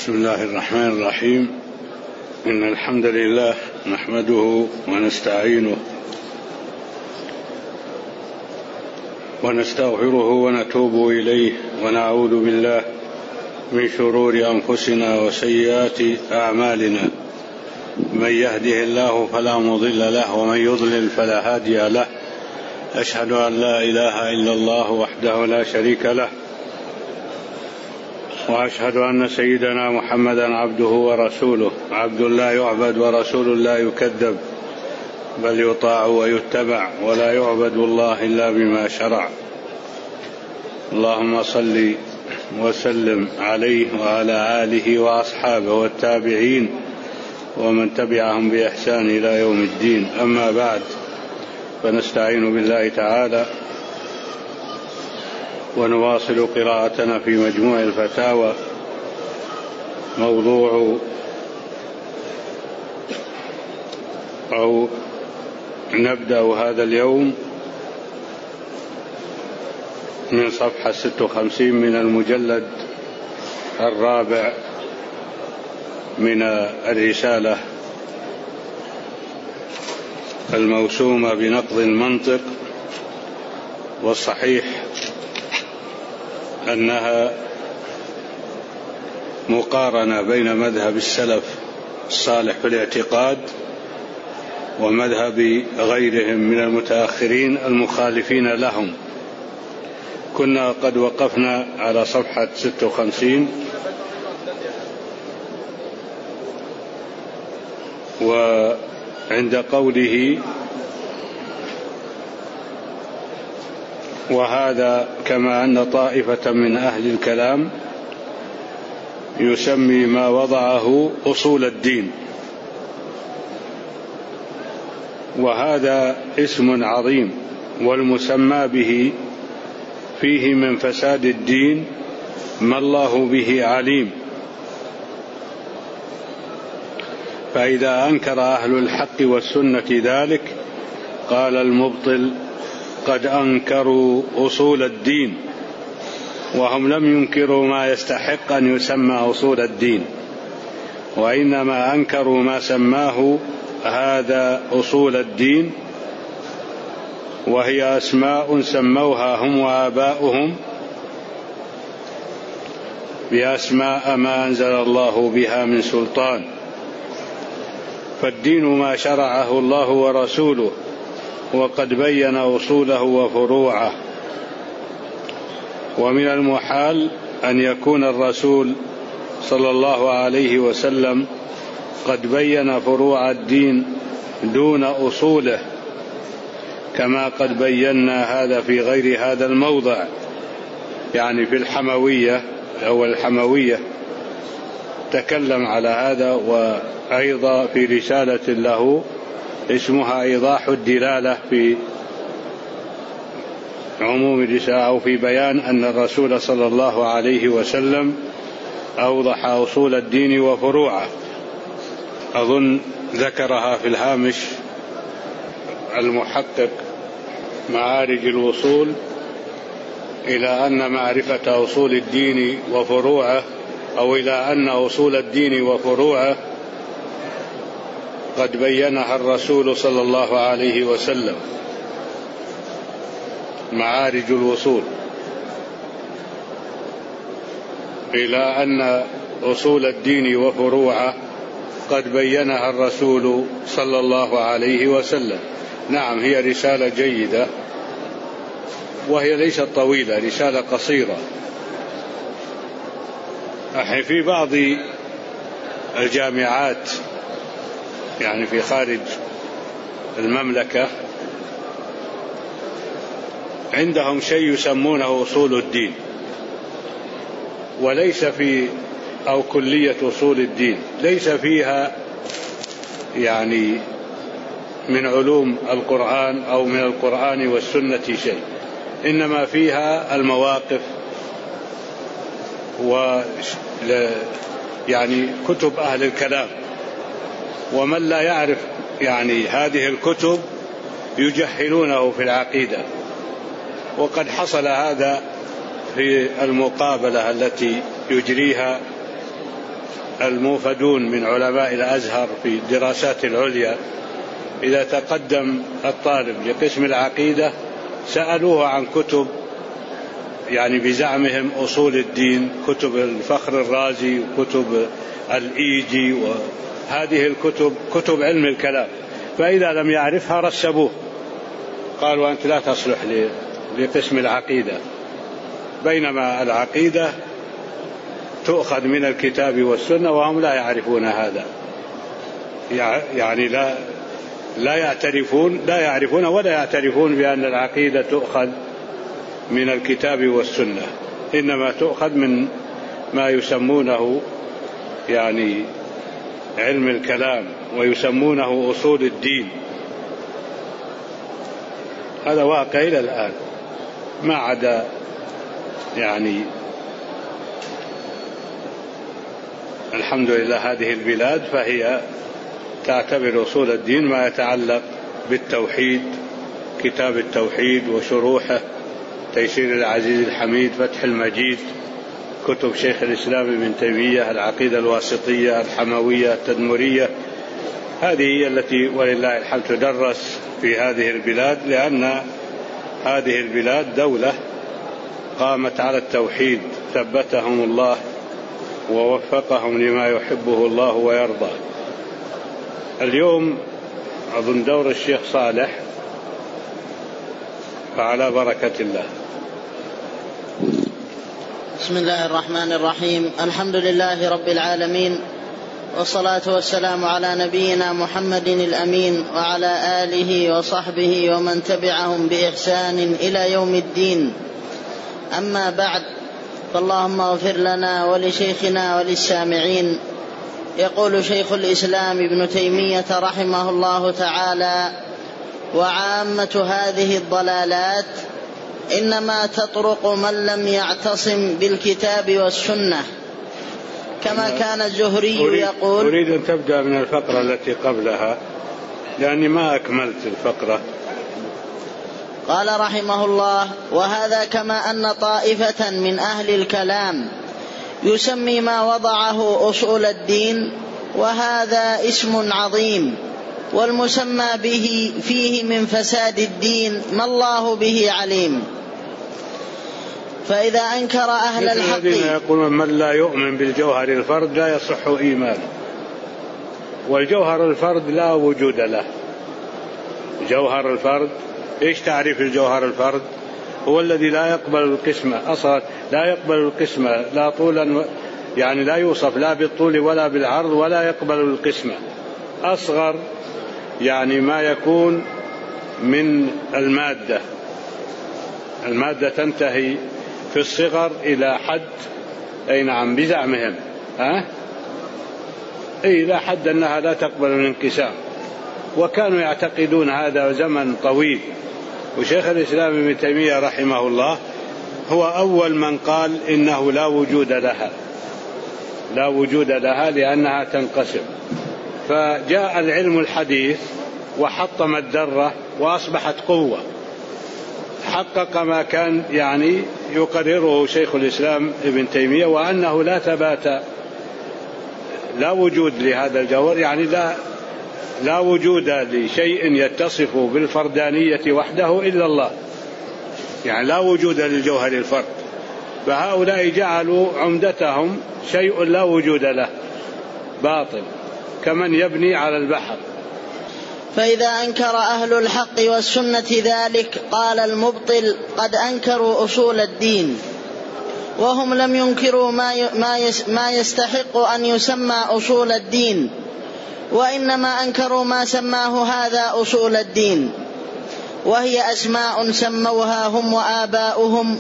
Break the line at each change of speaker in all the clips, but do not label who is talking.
بسم الله الرحمن الرحيم. إن الحمد لله نحمده ونستعينه ونستغفره ونتوب إليه ونعوذ بالله من شرور أنفسنا وسيئات أعمالنا. من يهده الله فلا مضل له ومن يضلل فلا هادي له. أشهد أن لا إله إلا الله وحده لا شريك له، وأشهد أن سيدنا محمدا عبده ورسوله، عبد لا يعبد ورسول لا يكذب، بل يطاع ويتبع، ولا يعبد الله إلا بما شرع. اللهم صل وسلم عليه وعلى آله وأصحابه والتابعين ومن تبعهم بإحسان إلى يوم الدين. أما بعد، فنستعين بالله تعالى ونواصل قراءتنا في مجموع الفتاوى. موضوع أو نبدأ هذا اليوم من صفحة 56 من المجلد الرابع من الرسالة الموسومة بنقض المنطق. والصحيح أنها مقارنة بين مذهب السلف الصالح في الاعتقاد ومذهب غيرهم من المتأخرين المخالفين لهم. كنا قد وقفنا على صفحة 56 وعند قوله: وهذا كما أن طائفة من أهل الكلام يسمي ما وضعه أصول الدين، وهذا اسم عظيم، والمسمى به فيه من فساد الدين ما الله به عليم. فإذا أنكر أهل الحق والسنة ذلك قال المبطل: قد أنكروا أصول الدين، وهم لم ينكروا ما يستحق أن يسمى أصول الدين، وإنما أنكروا ما سماه هذا أصول الدين، وهي أسماء سموها هم وآباؤهم بأسماء ما أنزل الله بها من سلطان. فالدين ما شرعه الله ورسوله، وقد بين أصوله وفروعه. ومن المحال أن يكون الرسول صلى الله عليه وسلم قد بين فروع الدين دون أصوله، كما قد بينا هذا في غير هذا الموضع، يعني في الحموية أو الحموية تكلم على هذا، وأيضا في رسالة له اسمها إيضاح الدلالة في عموم الرسالة، أو في بيان أن الرسول صلى الله عليه وسلم أوضح أصول الدين وفروعه. أظن ذكرها في الهامش المحقق معارج الوصول إلى أن معرفة أصول الدين وفروعه، أو إلى أن أصول الدين وفروعه قد بينها الرسول صلى الله عليه وسلم. معارج الوصول إلى أن أصول الدين وفروعه قد بينها الرسول صلى الله عليه وسلم. نعم، هي رسالة جيدة، وهي ليست طويلة، رسالة قصيرة. في بعض الجامعات يعني في خارج المملكة عندهم شيء يسمونه أصول الدين، وليس في أو كلية أصول الدين ليس فيها يعني من علوم القرآن أو من القرآن والسنة شيء، إنما فيها المواقف يعني كتب أهل الكلام. ومن لا يعرف يعني هذه الكتب يجهلونه في العقيدة. وقد حصل هذا في المقابلة التي يجريها الموفدون من علماء الأزهر في الدراسات العليا إذا تقدم الطالب لقسم العقيدة سألوه عن كتب يعني بزعمهم أصول الدين، كتب الفخر الرازي وكتب الإيجي، وهذه الكتب كتب علم الكلام، فإذا لم يعرفها رسبوه، قالوا أنت لا تصلح لقسم العقيدة، بينما العقيدة تؤخذ من الكتاب والسنة وهم لا يعرفون هذا، يعني لا يعرفون ولا يعترفون بأن العقيدة تؤخذ من الكتاب والسنة، إنما تؤخذ من ما يسمونه يعني علم الكلام ويسمونه أصول الدين. هذا واقع إلى الآن، ما عدا يعني الحمد لله هذه البلاد فهي تعتبر أصول الدين ما يتعلق بالتوحيد، كتاب التوحيد وشروحه، تيسير العزيز الحميد، فتح المجيد، كتب شيخ الإسلام ابن تيمية، العقيدة الواسطية، الحموية، التدمرية، هذه هي التي ولله الحمد تدرس في هذه البلاد، لأن هذه البلاد دولة قامت على التوحيد، ثبتهم الله ووفقهم لما يحبه الله ويرضى. اليوم أظن دور الشيخ صالح، فعلى بركة الله.
بسم الله الرحمن الرحيم، الحمد لله رب العالمين، والصلاة والسلام على نبينا محمد الأمين وعلى آله وصحبه ومن تبعهم بإحسان إلى يوم الدين. أما بعد، فاللهم اغفر لنا ولشيخنا وللسامعين. يقول شيخ الإسلام ابن تيمية رحمه الله تعالى: وعامة هذه الضلالات إنما تطرق من لم يعتصم بالكتاب والسنة، كما كان الزهري يقول.
أريد أن تبدأ من الفقرة التي قبلها لأني ما أكملت الفقرة.
قال رحمه الله: وهذا كما أن طائفة من أهل الكلام يسمي ما وضعه أصول الدين، وهذا اسم عظيم، والمسمى به فيه من فساد الدين ما الله به عليم. فإذا أنكر أهل الحق،
الذين يقولون من لا يؤمن بالجوهر الفرد لا يصح إيمانه، والجوهر الفرد لا وجود له. جوهر الفرد، إيش تعريف الجوهر الفرد؟ هو الذي لا يقبل القسمة أصلا، لا يقبل القسمة لا طولا، يعني لا يوصف لا بالطول ولا بالعرض، ولا يقبل القسمة. أصغر يعني ما يكون من المادة تنتهي في الصغر إلى حد، أي نعم بزعمهم، إلى حد أنها لا تقبل الانقسام، وكانوا يعتقدون هذا زمن طويل. وشيخ الإسلام ابن تيمية رحمه الله هو أول من قال إنه لا وجود لها لأنها تنقسم. فجاء العلم الحديث وحطم الذرة وأصبحت قوة، حقق ما كان يعني يقرره شيخ الإسلام ابن تيمية، وأنه لا ثبات، لا وجود لهذا الجوهر، يعني لا وجود لشيء يتصف بالفردانية وحده إلا الله، يعني لا وجود للجوهر الفرد. فهؤلاء جعلوا عمدتهم شيء لا وجود له، باطل، كمن يبني على البحر.
فإذا أنكر أهل الحق والسنة ذلك، قال المبطل: قد أنكروا أصول الدين، وهم لم ينكروا ما يستحق أن يسمى أصول الدين، وإنما أنكروا ما سماه هذا أصول الدين، وهي أسماء سموها هم وآباؤهم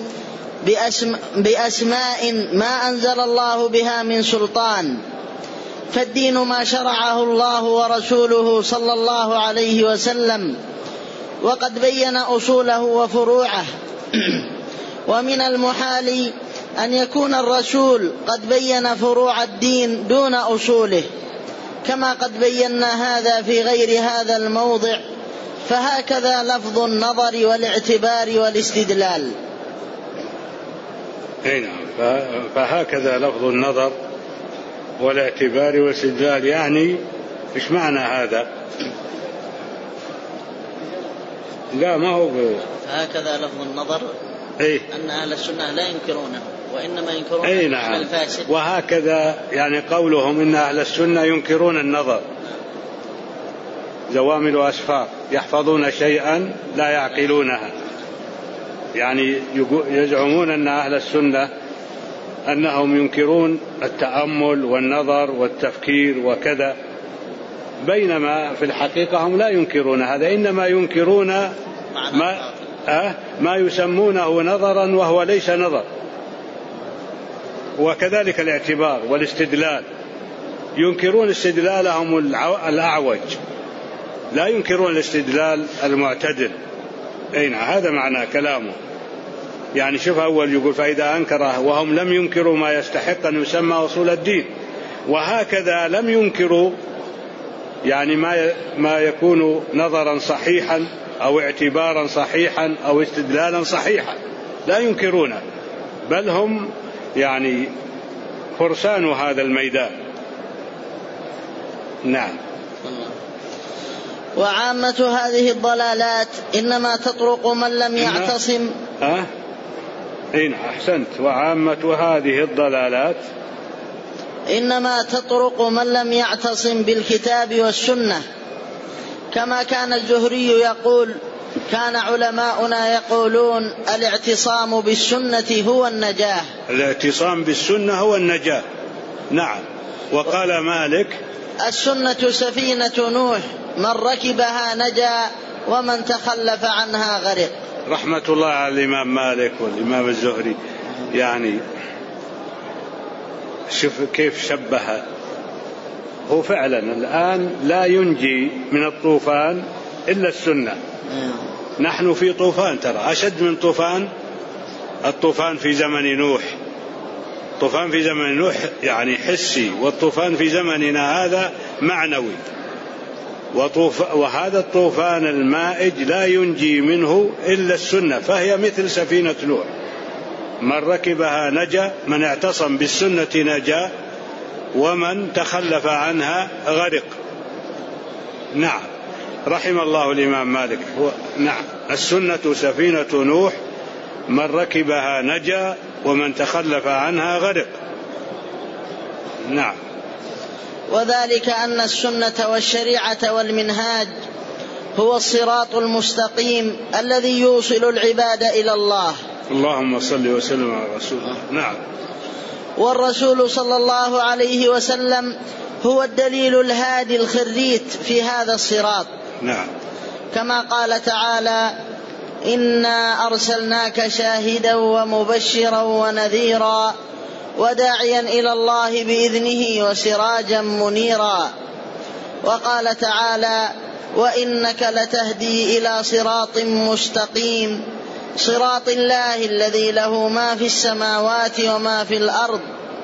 بأسماء ما أنزل الله بها من سلطان، فالدين ما شرعه الله ورسوله صلى الله عليه وسلم، وقد بين أصوله وفروعه. ومن المحال أن يكون الرسول قد بين فروع الدين دون أصوله، كما قد بينا هذا في غير هذا الموضع، فهكذا لفظ النظر والاعتبار
والاعتبار والاستدلال، يعني إيش معنى هذا؟ لا ما هو
هكذا لفظ النظر.
إيه؟
أن أهل السنة لا ينكرونه وإنما ينكرون
نعم.
الفاسد.
وهكذا يعني قولهم إن أهل السنة ينكرون النظر، زوامل أسفار يحفظون شيئا لا يعقلونها، يعني يزعمون أن أهل السنة أنهم ينكرون التأمل والنظر والتفكير وكذا، بينما في الحقيقة هم لا ينكرون هذا، إنما ينكرون ما يسمونه نظرا وهو ليس نظر. وكذلك الاعتبار والاستدلال، ينكرون استدلالهم الأعوج، لا ينكرون الاستدلال المعتدل. هذا معنى كلامه. يعني شوف أول يقول فإذا أنكره وهم لم ينكروا ما يستحق أن يسمى أصول الدين، وهكذا لم ينكروا يعني ما يكون نظرا صحيحا أو اعتبارا صحيحا أو استدلالا صحيحا، لا ينكرونه، بل هم يعني فرسان هذا الميدان. نعم.
وعامة هذه الضلالات إنما تطرق من لم يعتصم.
أحسنت. وعامة هذه الضلالات
إنما تطرق من لم يعتصم بالكتاب والسنة، كما كان الزهري يقول: كان علماؤنا يقولون الاعتصام بالسنة هو النجاة.
الاعتصام بالسنة هو النجاة. نعم. وقال مالك:
السنة سفينة نوح، من ركبها نجا ومن تخلف عنها غرق.
رحمة الله على الإمام مالك والإمام الزهري. يعني شوف كيف شبه. هو فعلا الآن لا ينجي من الطوفان إلا السنة. نحن في طوفان، ترى أشد من الطوفان في زمن نوح. الطوفان في زمن نوح يعني حسي، والطوفان في زمننا هذا معنوي. وهذا الطوفان المائج لا ينجي منه إلا السنة، فهي مثل سفينة نوح، من ركبها نجا، من اعتصم بالسنة نجا، ومن تخلف عنها غرق. نعم. رحم الله الإمام مالك. نعم. السنة سفينة نوح، من ركبها نجا ومن تخلف عنها غرق. نعم.
وذلك أن السنة والشريعة والمنهاج هو الصراط المستقيم الذي يوصل العباد إلى الله.
اللهم صل وسلم على رسول الله. نعم.
والرسول صلى الله عليه وسلم هو الدليل الهادي الخريت في هذا الصراط.
نعم.
كما قال تعالى: إنا أرسلناك شاهدا ومبشرا ونذيرا وداعيا إلى الله بإذنه وسراجا منيرا. وقال تعالى: وإنك لتهدي إلى صراط مستقيم، صراط الله الذي له ما في السماوات وما في الأرض،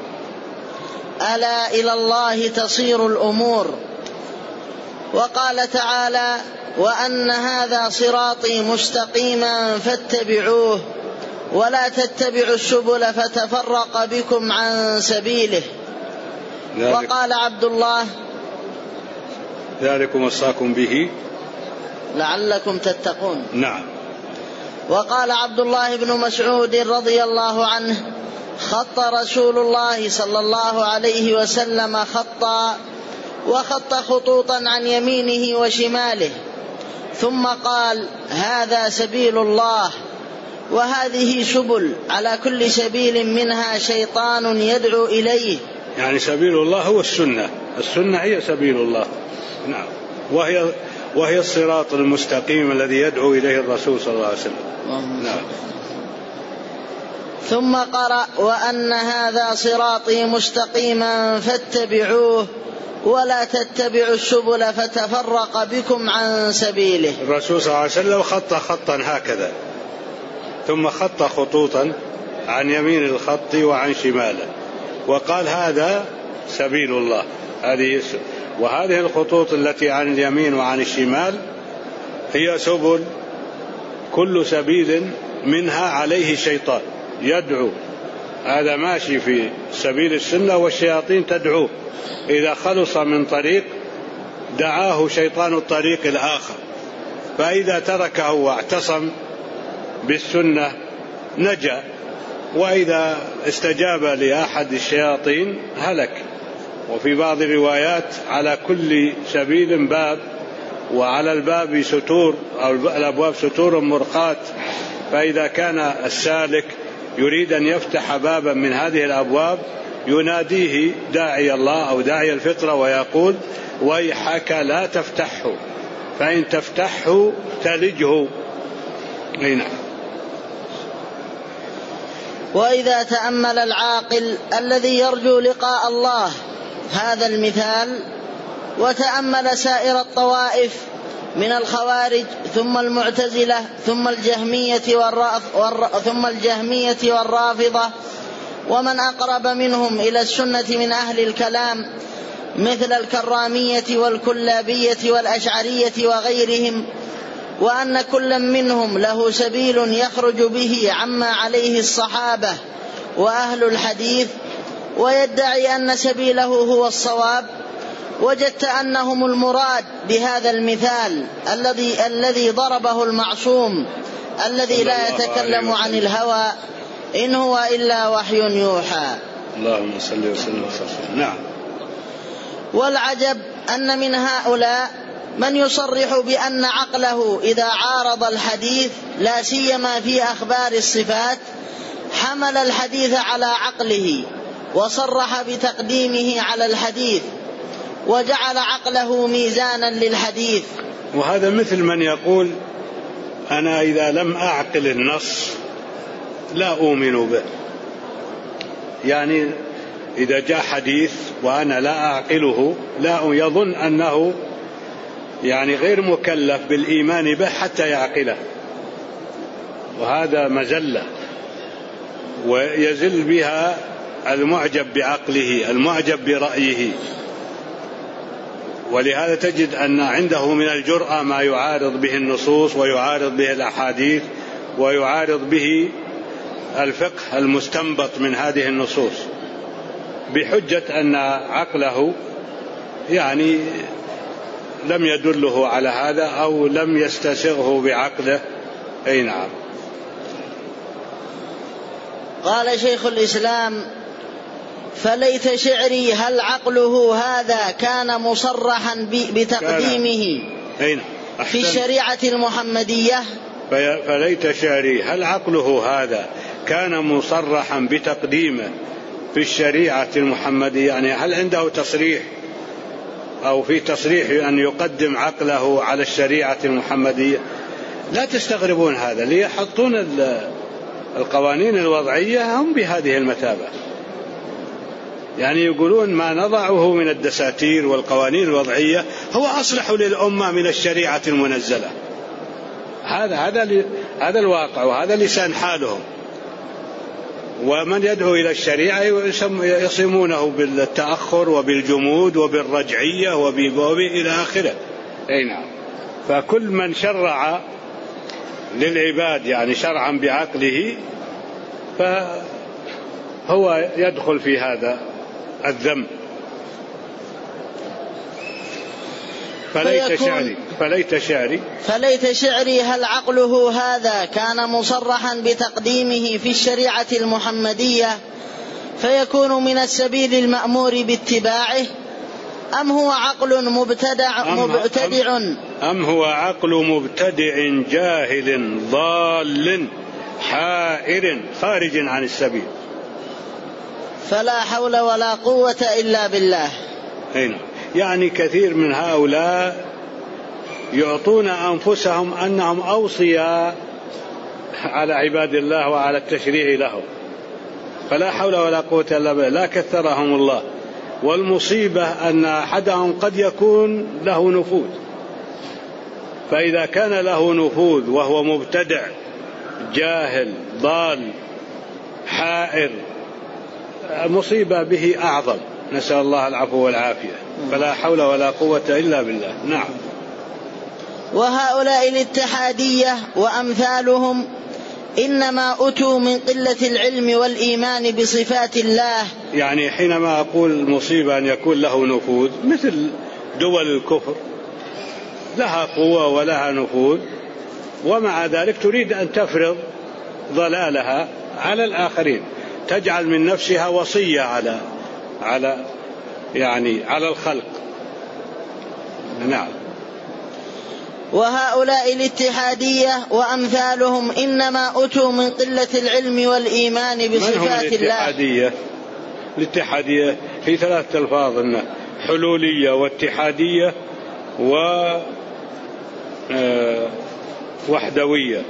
ألا إلى الله تصير الأمور. وقال تعالى: وأن هذا صراطي مستقيما فاتبعوه ولا تتبعوا السبل فتفرق بكم عن سبيله. وقال عبد الله:
ذلكم وصاكم به
لعلكم تتقون.
نعم.
وقال عبد الله بن مسعود رضي الله عنه: خط رسول الله صلى الله عليه وسلم خطا، وخط خطوطا عن يمينه وشماله، ثم قال: هذا سبيل الله، وهذه سبل، على كل سبيل منها شيطان يدعو إليه.
يعني سبيل الله هو السنة هي سبيل الله. نعم. وهي الصراط المستقيم الذي يدعو إليه الرسول صلى الله عليه وسلم. نعم.
ثم قرأ: وأن هذا صراطي مستقيما فاتبعوه ولا تتبعوا السبل فتفرق بكم عن سبيله.
الرسول صلى الله عليه وسلم خط خطا هكذا، ثم خط خطوطا عن يمين الخط وعن شماله، وقال: هذا سبيل الله. وهذه الخطوط التي عن اليمين وعن الشمال هي سبل، كل سبيل منها عليه شيطان يدعو هذا ماشي في سبيل السنة والشياطين تدعوه، إذا خلص من طريق دعاه شيطان الطريق الآخر، فإذا تركه واعتصم بالسنة نجا، وإذا استجاب لأحد الشياطين هلك. وفي بعض الروايات على كل سبيل باب، وعلى الباب ستور أو الأبواب ستور مرقاة، فإذا كان السالك يريد أن يفتح بابا من هذه الأبواب يناديه داعي الله أو داعي الفطرة ويقول: ويحك لا تفتحه، فإن تفتحه تلجه. نعم.
وإذا تأمل العاقل الذي يرجو لقاء الله هذا المثال، وتأمل سائر الطوائف من الخوارج ثم المعتزلة ثم الجهمية والرافضة ومن أقرب منهم إلى السنة من أهل الكلام مثل الكرامية والكلابية والأشعرية وغيرهم، وأن كل منهم له سبيل يخرج به عما عليه الصحابة وأهل الحديث، ويدعي أن سبيله هو الصواب، وجدت أنهم المراد بهذا المثال الذي ضربه المعصوم الذي لا يتكلم عن الهوى إن هو إلا وحي يوحى.
اللهم صل وسلم وسلم. نعم.
والعجب أن من هؤلاء من يصرح بأن عقله إذا عارض الحديث لا سيما في أخبار الصفات حمل الحديث على عقله وصرح بتقديمه على الحديث وجعل عقله ميزانا للحديث.
وهذا مثل من يقول: أنا إذا لم أعقل النص لا أؤمن به. يعني إذا جاء حديث وأنا لا أعقله لا يظن أنه يعني غير مكلف بالإيمان به حتى يعقله، وهذا مزلة ويزل بها المعجب بعقله المعجب برأيه. ولهذا تجد أن عنده من الجرأة ما يعارض به النصوص ويعارض به الأحاديث ويعارض به الفقه المستنبط من هذه النصوص بحجة أن عقله يعني لم يدله على هذا أو لم يستسغه بعقله. أي نعم.
قال شيخ الإسلام: فليت شعري هل عقله هذا كان مصرحا بتقديمه في الشريعة المحمدية.
فليت شعري هل عقله هذا كان مصرحا بتقديمه في الشريعة المحمدية، يعني هل عنده تصريح أو في تصريح أن يقدم عقله على الشريعة المحمدية. لا تستغربون هذا، ليحطون القوانين الوضعية هم بهذه المثابة، يعني يقولون ما نضعه من الدساتير والقوانين الوضعية هو أصلح للأمة من الشريعة المنزلة. هذا الواقع وهذا لسان حالهم. ومن يدعو إلى الشريعة يصمونه بالتأخر وبالجمود وبالرجعية إلى آخره. أي نعم. فكل من شرع للعباد يعني شرعا بعقله فهو يدخل في هذا الذنب.
فليت شعري هل عقله هذا كان مصرحا بتقديمه في الشريعة المحمدية فيكون من السبيل المأمور باتباعه، أم هو عقل مبتدع
أم هو عقل مبتدع جاهل ضال حائر خارج عن السبيل.
فلا حول ولا قوة إلا بالله.
يعني كثير من هؤلاء يعطون أنفسهم أنهم أوصياء على عباد الله وعلى التشريع لهم، فلا حول ولا قوة إلا بالله، لا كثرهم الله. والمصيبة أن أحدهم قد يكون له نفوذ، فإذا كان له نفوذ وهو مبتدع جاهل ضال حائر مصيبة به أعظم، نسأل الله العفو والعافية. فلا حول ولا قوة إلا بالله. نعم.
وهؤلاء الاتحادية وأمثالهم إنما أتوا من قلة العلم والإيمان بصفات الله.
يعني حينما أقول المصيبة أن يكون له نفوذ، مثل دول الكفر لها قوة ولها نفوذ، ومع ذلك تريد أن تفرض ضلالها على الآخرين، تجعل من نفسها وصية على الخلق. نعم.
وهؤلاء الاتحادية وأمثالهم إنما أتوا من قلة العلم والإيمان بصفات الله.
الاتحادية في 3 ألفاظ: حلولية واتحادية ووحدوية.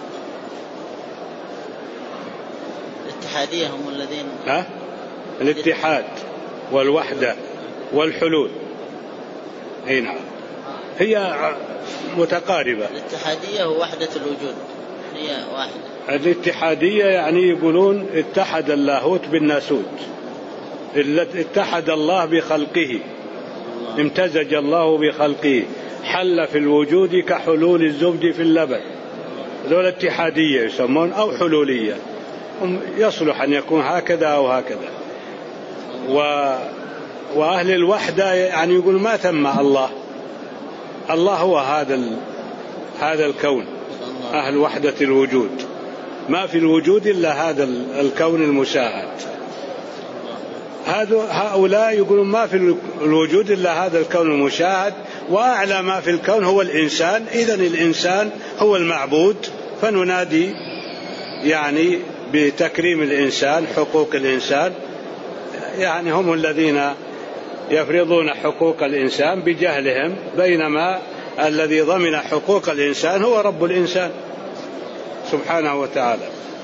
الاتحادية هم الذين
الاتحاد والوحدة والحلول. نعم، هي متقاربة.
الاتحادية هو وحدة الوجود، هي واحدة.
الاتحادية يعني يقولون اتحد اللاهوت بالناسوت، اتحد الله بخلقه، امتزج الله بخلقه، حل في الوجود كحلول الزبد في اللبن. ذول اتحادية يسمون أو حلولية، يصلح أن يكون هكذا أو هكذا. وأهل الوحدة يعني يقول ما ثم الله هو هذا الكون، أهل وحدة الوجود، ما في الوجود إلا هذا الكون المشاهد. هؤلاء يقولون ما في الوجود إلا هذا الكون المشاهد، وأعلى ما في الكون هو الإنسان، إذن الإنسان هو المعبود، فننادي يعني بتكريم الإنسان، حقوق الإنسان. يعني هم الذين يفرضون حقوق الإنسان بجهلهم، بينما الذي ضمن حقوق الإنسان هو رب الإنسان سبحانه وتعالى.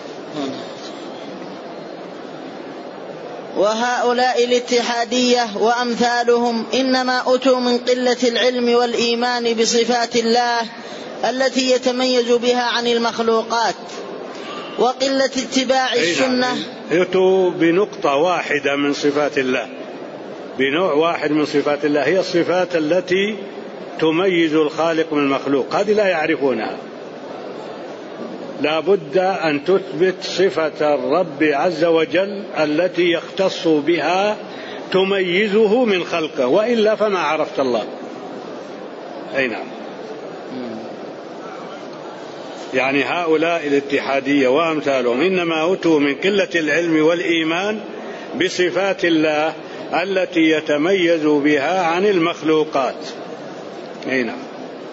وهؤلاء الاتحادية وأمثالهم إنما أتوا من قلة العلم والإيمان بصفات الله التي يتميز بها عن المخلوقات، وقلة اتباع السنة.
يأتوا بنقطة واحدة من صفات الله، بنوع واحد من صفات الله، هي الصفات التي تميز الخالق من المخلوق، هذه لا يعرفونها. لا بد أن تثبت صفة الرب عز وجل التي يختص بها تميزه من خلقه، وإلا فما عرفت الله. أي نعم. يعني هؤلاء الاتحادية وأمثالهم إنما أتوا من قلة العلم والإيمان بصفات الله التي يتميز بها عن المخلوقات. أي نعم.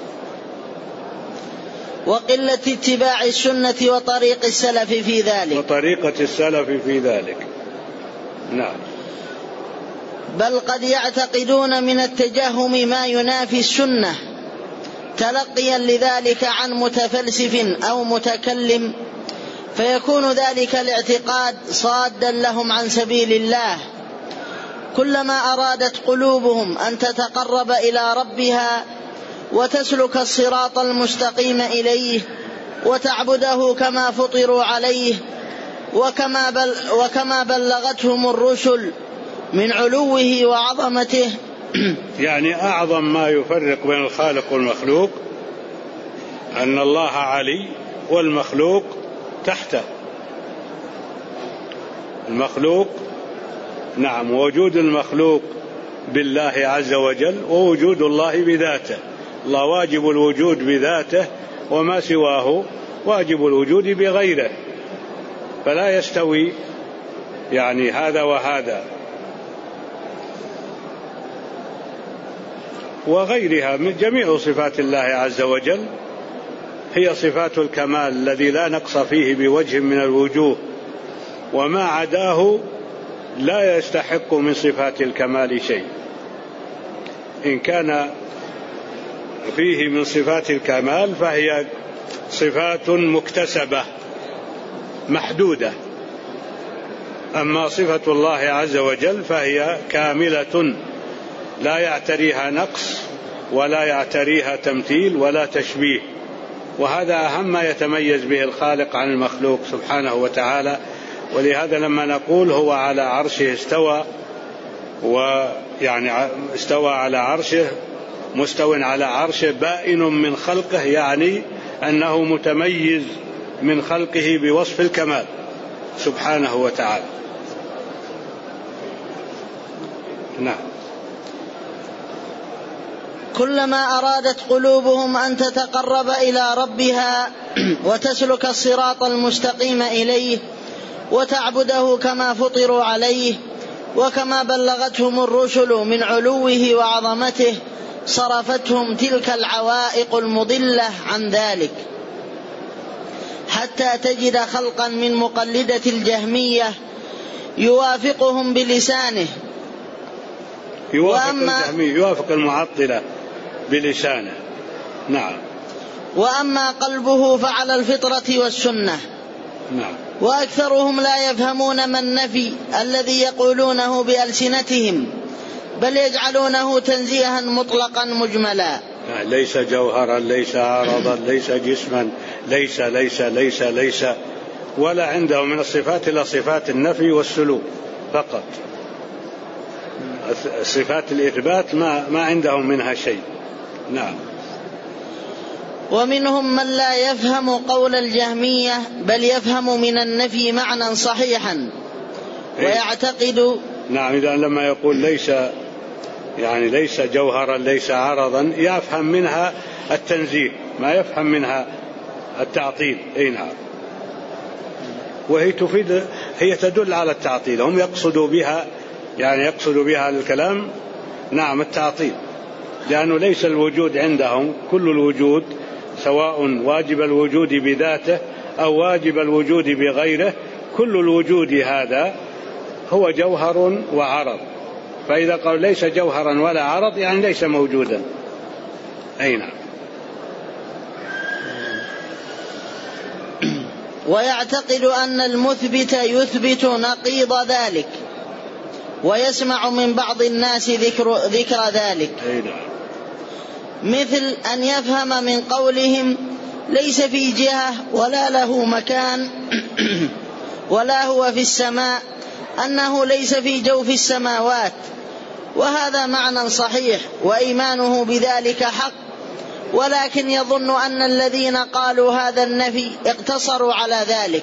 وقلة اتباع السنة وطريق السلف في ذلك،
وطريقة السلف في ذلك. نعم.
بل قد يعتقدون من التجهم ما ينافي السنة تلقيا لذلك عن متفلسف أو متكلم، فيكون ذلك الاعتقاد صادا لهم عن سبيل الله. كلما أرادت قلوبهم أن تتقرب إلى ربها وتسلك الصراط المستقيم إليه وتعبده كما فطروا عليه وكما بلغتهم الرسل من علوه وعظمته.
يعني أعظم ما يفرق بين الخالق والمخلوق أن الله علي والمخلوق تحته. المخلوق نعم، وجود المخلوق بالله عز وجل ووجود الله بذاته. الله واجب الوجود بذاته، وما سواه واجب الوجود بغيره، فلا يستوي يعني هذا وهذا. وغيرها من جميع صفات الله عز وجل هي صفات الكمال الذي لا نقص فيه بوجه من الوجوه، وما عداه لا يستحق من صفات الكمال شيء. إن كان فيه من صفات الكمال فهي صفات مكتسبة محدودة، أما صفة الله عز وجل فهي كاملة لا يعتريها نقص ولا يعتريها تمثيل ولا تشبيه، وهذا أهم ما يتميز به الخالق عن المخلوق سبحانه وتعالى. ولهذا لما نقول هو على عرشه استوى، ويعني استوى على عرشه، مستو على عرشه، بائن من خلقه، يعني أنه متميز من خلقه بوصف الكمال سبحانه وتعالى. نعم.
كلما أرادت قلوبهم أن تتقرب إلى ربها وتسلك الصراط المستقيم إليه وتعبده كما فطروا عليه وكما بلغتهم الرسل من علوه وعظمته، صرفتهم تلك العوائق المضلة عن ذلك، حتى تجد خلقا من مقلدة الجهمية يوافقهم بلسانه،
يوافق المعطلة بلسانه. نعم.
وأما قلبه فعلى الفطرة والسنة.
نعم.
وأكثرهم لا يفهمون ما النفي الذي يقولونه بألسنتهم، بل يجعلونه تنزيها مطلقا مجملا،
ليس جوهرا، ليس عرضا، ليس جسما، ليس ليس ليس ليس، ولا عندهم من الصفات إلا صفات النفي والسلوك فقط. صفات الإثبات ما عندهم منها شيء. نعم.
ومنهم من لا يفهم قول الجهمية، بل يفهم من النفي معنى صحيحا ويعتقد.
نعم. إذا لما يقول ليس، يعني ليس جوهرا ليس عرضا، يفهم منها التنزيه، ما يفهم منها التعطيل. أي نعم. وهي تفيد، هي تدل على التعطيل. هم يقصدوا بها، يعني يقصدوا بها الكلام نعم التعطيل، لأنه ليس الوجود عندهم كل الوجود، سواء واجب الوجود بذاته أو واجب الوجود بغيره، كل الوجود هذا هو جوهر وعرض. فإذا قال ليس جوهرا ولا عرض يعني ليس موجودا. أي نعم.
ويعتقد أن المثبت يثبت نقيض ذلك، ويسمع من بعض الناس ذكر ذلك.
أي نعم.
مثل أن يفهم من قولهم ليس في جهة ولا له مكان ولا هو في السماء أنه ليس في جوف السماوات، وهذا معنى صحيح وإيمانه بذلك حق، ولكن يظن أن الذين قالوا هذا النفي اقتصروا على ذلك،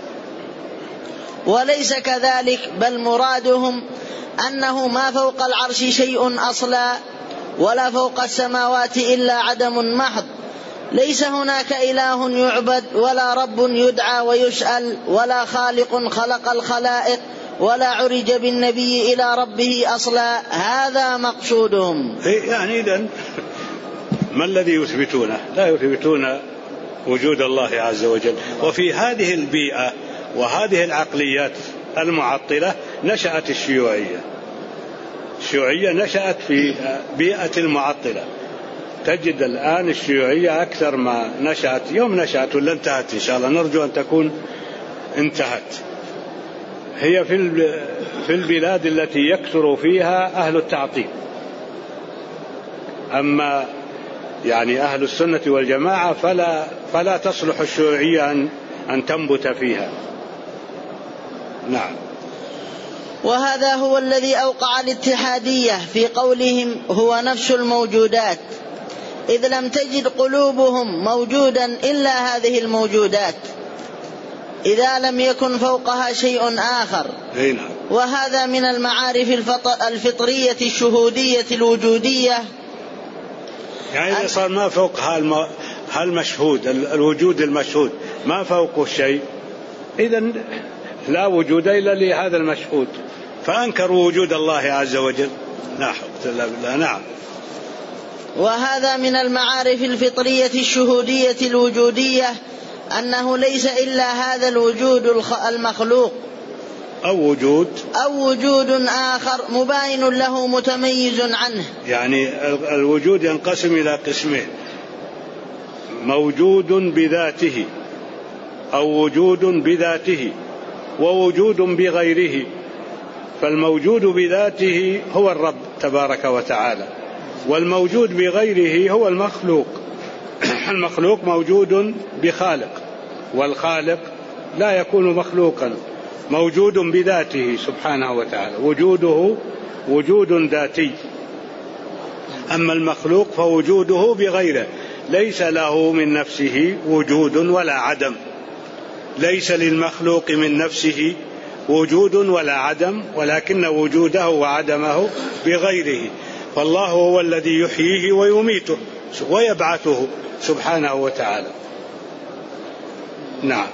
وليس كذلك، بل مرادهم أنه ما فوق العرش شيء أصلا ولا فوق السماوات إلا عدم محض، ليس هناك إله يعبد ولا رب يدعى ويسأل ولا خالق خلق الخلائق ولا عرج بالنبي إلى ربه أصلا. هذا مقصودهم.
يعني إذن ما الذي يثبتونه؟ لا يثبتون وجود الله عز وجل. وفي هذه البيئة وهذه العقليات المعطلة نشأت الشيوعية. الشيوعية نشأت في بيئة المعطلة. تجد الآن الشيوعية أكثر ما نشأت، يوم نشأت ولا انتهت إن شاء الله، نرجو أن تكون انتهت. هي في البلاد التي يكثر فيها أهل التعطيل. أما يعني أهل السنة والجماعة فلا تصلح الشيوعية أن تنبت فيها. نعم.
وهذا هو الذي أوقع الاتحادية في قولهم هو نفس الموجودات، إذ لم تجد قلوبهم موجودا إلا هذه الموجودات إذا لم يكن فوقها شيء آخر. وهذا من المعارف الفطرية الشهودية الوجودية،
يعني إذا صار ما فوقها المشهود، الوجود المشهود ما فوقه شيء، إذن لا وجود إلا لهذا المشهود، فأنكروا وجود الله عز وجل. لا حول ولا قوة إلا بالله. نعم.
وهذا من المعارف الفطرية الشهودية الوجودية أنه ليس إلا هذا الوجود المخلوق
أو وجود
آخر مباين له متميز عنه.
يعني الوجود ينقسم إلى قسمين: موجود بذاته أو وجود بذاته ووجود بغيره. فالموجود بذاته هو الرب تبارك وتعالى، والموجود بغيره هو المخلوق. المخلوق موجود بخالق، والخالق لا يكون مخلوقا، موجود بذاته سبحانه وتعالى، وجوده وجود ذاتي. أما المخلوق فوجوده بغيره، ليس له من نفسه وجود ولا عدم، ليس للمخلوق من نفسه وجود ولا عدم، ولكن وجوده وعدمه بغيره، فالله هو الذي يحييه ويميته ويبعثه سبحانه وتعالى. نعم.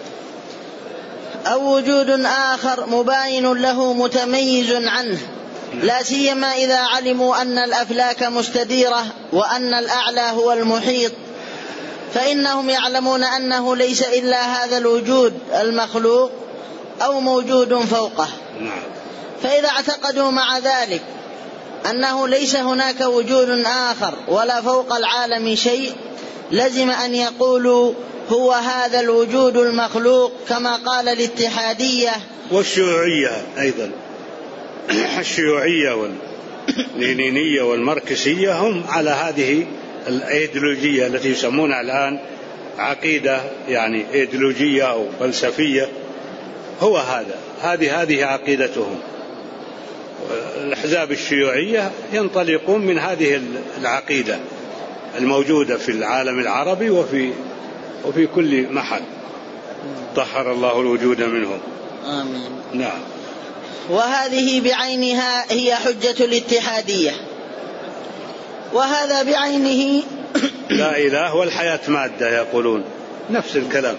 أو وجود آخر مباين له متميز عنه، لا سيما إذا علموا أن الأفلاك مستديرة وأن الأعلى هو المحيط، فإنهم يعلمون أنه ليس إلا هذا الوجود المخلوق أو موجود فوقه. فإذا اعتقدوا مع ذلك أنه ليس هناك وجود آخر ولا فوق العالم شيء، لزم أن يقولوا هو هذا الوجود المخلوق، كما قال الاتحادية
والشيوعية أيضا. الشيوعية واللينينية والماركسية هم على هذه الأيديولوجية التي يسمونها الآن عقيدة، يعني أيديولوجية أو فلسفية. هو هذه عقيدتهم. الأحزاب الشيوعية ينطلقون من هذه العقيدة الموجودة في العالم العربي وفي كل محل. طهر الله الوجود منهم.
آمين.
نعم.
وهذه بعينها هي حجة الاتحادية، وهذا بعينه
لا إله والحياة مادة، يقولون نفس الكلام.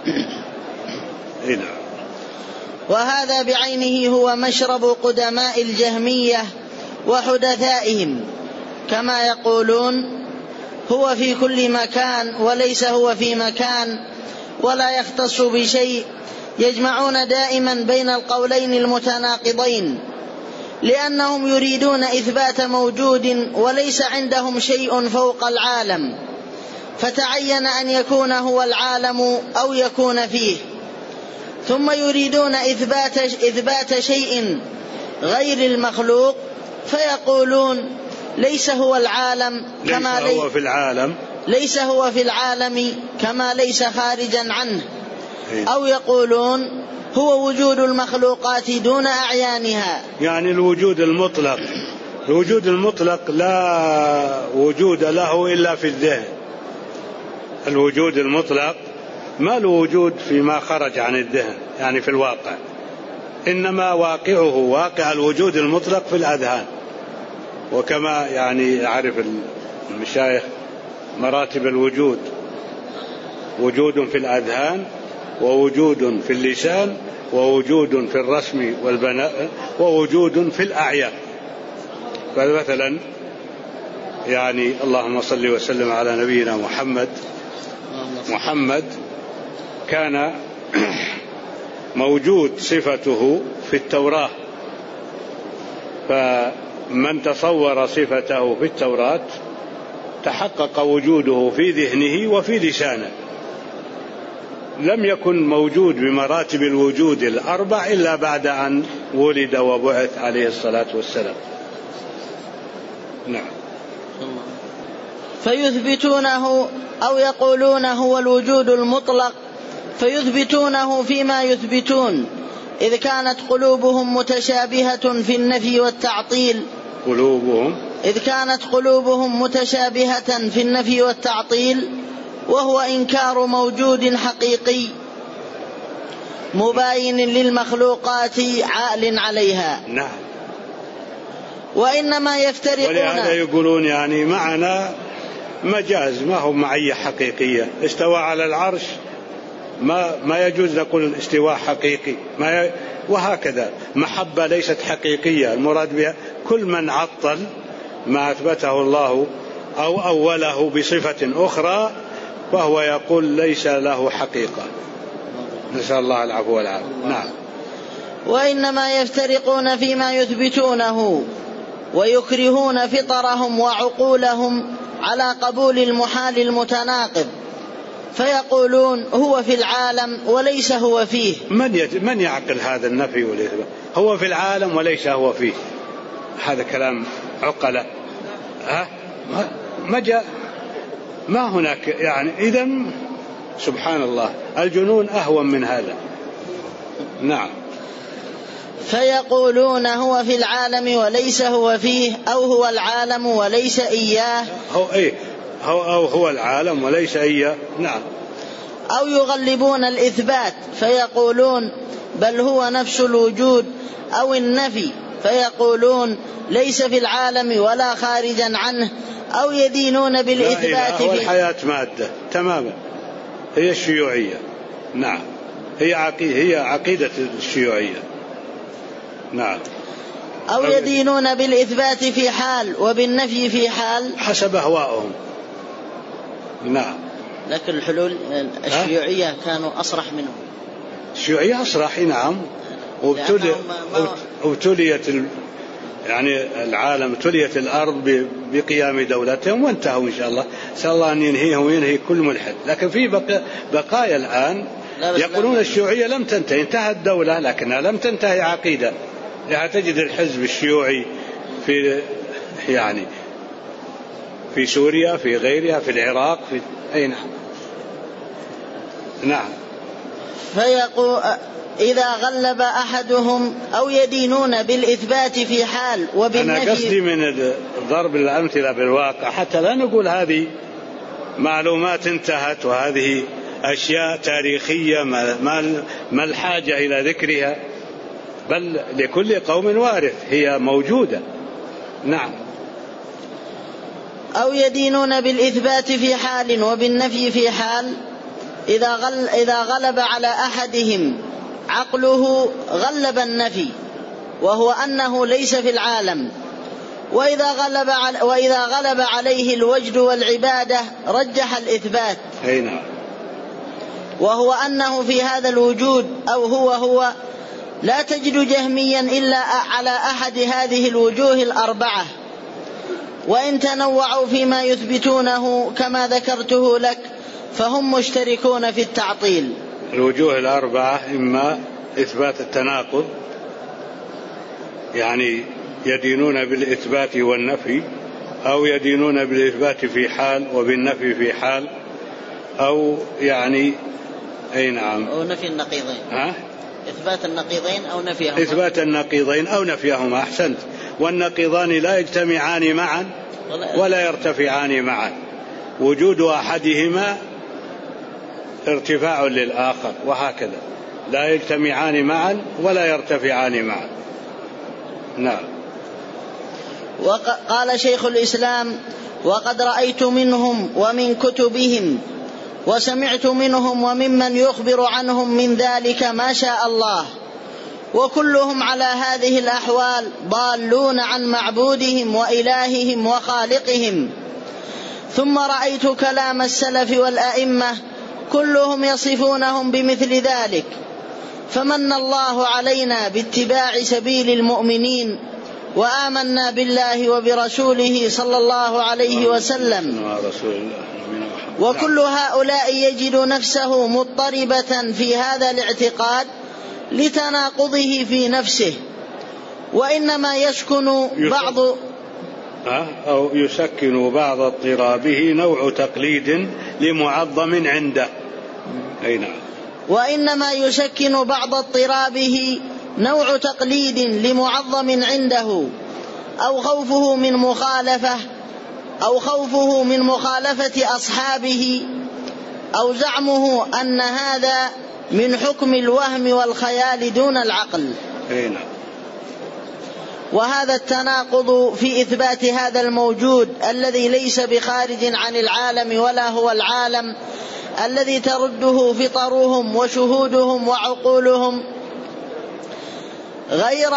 هنا.
وهذا بعينه هو مشرب قدماء الجهمية وحدثائهم، كما يقولون هو في كل مكان وليس هو في مكان ولا يختص بشيء، يجمعون دائما بين القولين المتناقضين، لأنهم يريدون إثبات موجود وليس عندهم شيء فوق العالم، فتعين أن يكون هو العالم أو يكون فيه، ثم يريدون إثبات شيء غير المخلوق، فيقولون ليس هو العالم كما ليس هو في العالم كما ليس خارجا عنه، أو يقولون هو وجود المخلوقات دون أعيانها.
يعني الوجود المطلق لا وجود له إلا في الذهن. الوجود المطلق ما له وجود فيما خرج عن الذهن، يعني في الواقع، إنما واقع الوجود المطلق في الأذهان. وكما يعني يعرف المشايخ مراتب الوجود: وجود في الأذهان، ووجود في اللسان، ووجود في الرسم والبناء، ووجود في الأعيان. فمثلا يعني اللهم صل وسلم على نبينا محمد كان موجود صفته في التوراة، فمن تصور صفته في التوراة تحقق وجوده في ذهنه وفي لسانه. لم يكن موجود بمراتب الوجود الأربع إلا بعد أن ولد وبعث عليه الصلاة والسلام. نعم.
فيثبتونه أو يقولون هو الوجود المطلق، فيثبتونه فيما يثبتون، إذ كانت قلوبهم متشابهة في النفي والتعطيل. وهو إنكار موجود حقيقي مباين للمخلوقات عال عليها.
نعم.
وإنما يفترقون،
ولهذا يقولون يعني معنا مجاز، ما هو معية حقيقية. استوى على العرش، ما يجوز نقول الاستواء حقيقي، وهكذا محبة ليست حقيقية المراد بها. كل من عطل ما أثبته الله أو أوله بصفة أخرى فهو يقول ليس له حقيقة. نسأل الله العفو والعافية. نعم.
وإنما يفترقون فيما يثبتونه ويكرهون فطرهم وعقولهم على قبول المحال المتناقض، فيقولون هو في العالم وليس هو فيه.
من يعقل هذا النفي والإثبات؟ هو في العالم وليس هو فيه، هذا كلام عقلة. ما هناك يعني. إذن سبحان الله، الجنون أهون من هذا. نعم.
فيقولون هو في العالم وليس هو فيه، أو هو العالم وليس إياه.
هو العالم وليس إياه. نعم.
أو يغلبون الإثبات فيقولون بل هو نفس الوجود، أو النفي فيقولون ليس في العالم ولا خارجا عنه، أو يدينون بالإثبات
والحياة مادة تماما. هي الشيوعية. نعم، هي عقيدة الشيوعية. نعم.
أو يدينون بالإثبات في حال وبالنفي في حال
حسب أهوائهم. نعم.
لكن الحلول الشيوعية كانوا أصرح منهم.
الشيوعية أصرح، نعم. وابتليت يعني العالم، ابتليت الأرض بقيام دولتهم وانتهوا إن شاء الله. نسأل الله أن ينهيهم وينهي كل ملحد. لكن في بقايا الآن يقولون الشيوعية لم تنتهي، انتهت الدولة لكنها لم تنتهي عقيدة. يعني تجد الحزب الشيوعي في سوريا، في غيرها، في العراق، في أين. نعم.
فيقول إذا غلب أحدهم أو يدينون بالإثبات في حال وبالنفي.
أنا قصدي من ضرب الأمثلة بالواقع حتى لا نقول هذه معلومات انتهت وهذه أشياء تاريخية ما الحاجة إلى ذكرها، بل لكل قوم وارث، هي موجودة. نعم.
أو يدينون بالإثبات في حال وبالنفي في حال. إذا غلب على أحدهم عقله غلب النفي وهو أنه ليس في العالم، وإذا غلب عليه الوجد والعبادة رجح الإثبات.
نعم.
وهو أنه في هذا الوجود أو هو لا تجد جهميا إلا على أحد هذه الوجوه الأربعة، وإن تنوعوا فيما يثبتونه كما ذكرته لك فهم مشتركون في التعطيل.
الوجوه الأربعة إما إثبات التناقض، يعني يدينون بالإثبات والنفي، أو يدينون بالإثبات في حال وبالنفي في حال، أو يعني نعم،
أو نفي النقيضين. إثبات النقيضين أو نفيهما.
إثبات النقيضين أو نفيهما. أحسنت. والنقيضان لا يجتمعان معا ولا يرتفعان معا، وجود أحدهما ارتفاع للآخر، وهكذا لا يجتمعان معا ولا يرتفعان معا. نعم.
وقال شيخ الإسلام وقد رأيت منهم ومن كتبهم وسمعت منهم وممن يخبر عنهم من ذلك ما شاء الله، وكلهم على هذه الأحوال ضالون عن معبودهم وإلههم وخالقهم. ثم رأيت كلام السلف والأئمة كلهم يصفونهم بمثل ذلك، فمن الله علينا باتباع سبيل المؤمنين وآمنا بالله وبرسوله صلى الله عليه وسلم. وكل هؤلاء يجد نفسه مضطربة في هذا الاعتقاد لتناقضه في نفسه، وإنما يسكن
بعض اضطرابه نوع تقليد لمعظم عنده. نعم.
وإنما يسكن بعض اضطرابه نوع تقليد لمعظم عنده، أو خوفه من مخالفة أصحابه، أو زعمه أن هذا من حكم الوهم والخيال دون العقل. وهذا التناقض في إثبات هذا الموجود الذي ليس بخارج عن العالم ولا هو العالم الذي ترده فطرهم وشهودهم وعقولهم، غير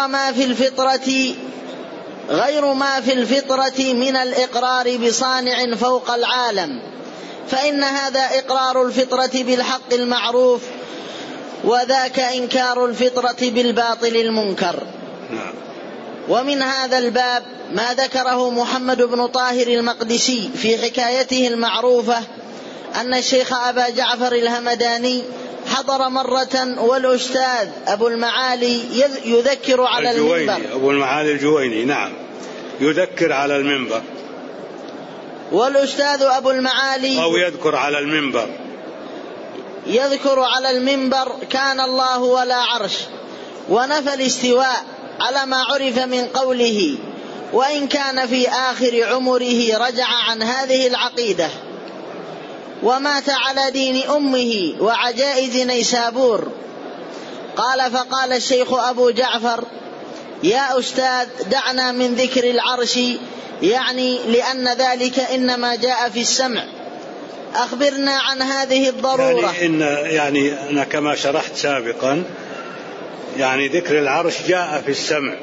ما في الفطرة من الإقرار بصانع فوق العالم، فإن هذا إقرار الفطرة بالحق المعروف، وذاك إنكار الفطرة بالباطل المنكر. ومن هذا الباب ما ذكره محمد بن طاهر المقدسي في حكايته المعروفة أن الشيخ أبا جعفر الهمداني حضر مرة والأستاذ أبو المعالي يذكر على المنبر.
أبو المعالي الجويني، نعم، يذكر على المنبر.
والأستاذ أبو المعالي
أو يذكر على المنبر كان الله ولا عرش، ونفى الاستواء على ما عرف من قوله، وإن كان في آخر عمره رجع عن هذه العقيدة.
ومات على دين أمه وعجائز نيسابور. قال فقال الشيخ أبو جعفر: يا أستاذ دعنا من ذكر العرش، يعني لأن ذلك إنما جاء في السمع، أخبرنا عن هذه الضرورة.
يعني أنا كما شرحت سابقا، يعني ذكر العرش جاء في السمع،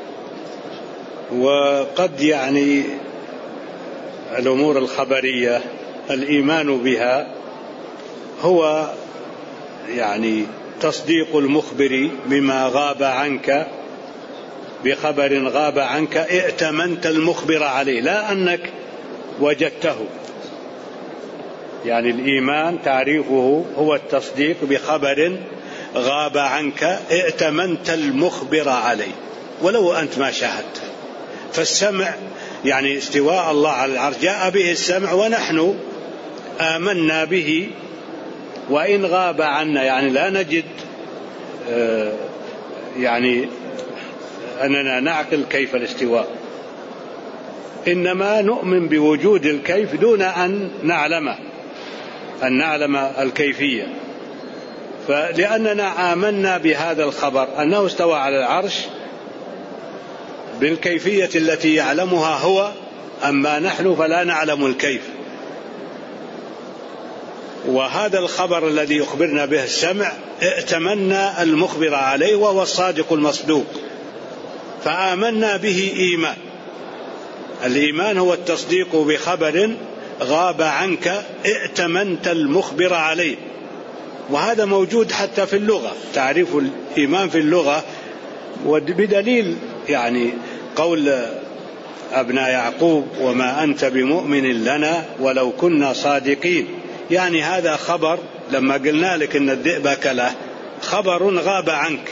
وقد يعني الأمور الخبرية الإيمان بها هو يعني تصديق المخبر بما غاب عنك، بخبر غاب عنك ائتمنت المخبر عليه، لا أنك وجدته. يعني الإيمان تعريفه هو التصديق بخبر غاب عنك ائتمنت المخبر عليه ولو أنت ما شاهدته. فالسمع يعني استواء الله على العرش جاء به السمع، ونحن آمنا به وإن غاب عنا، يعني لا نجد يعني أننا نعقل كيف الاستواء، إنما نؤمن بوجود الكيف دون أن نعلم الكيفية. فلأننا آمنا بهذا الخبر أنه استوى على العرش بالكيفية التي يعلمها هو، أما نحن فلا نعلم الكيف. وهذا الخبر الذي يخبرنا به السمع ائتمنا المخبر عليه وهو الصادق المصدوق، فآمنا به إيمان. الإيمان هو التصديق بخبر غاب عنك ائتمنت المخبر عليه، وهذا موجود حتى في اللغة، تعريف الإيمان في اللغة، وبدليل يعني قول أبناء يعقوب: وما أنت بمؤمن لنا ولو كنا صادقين. يعني هذا خبر، لما قلنا لك إن الذئب أكله، خبر غاب عنك.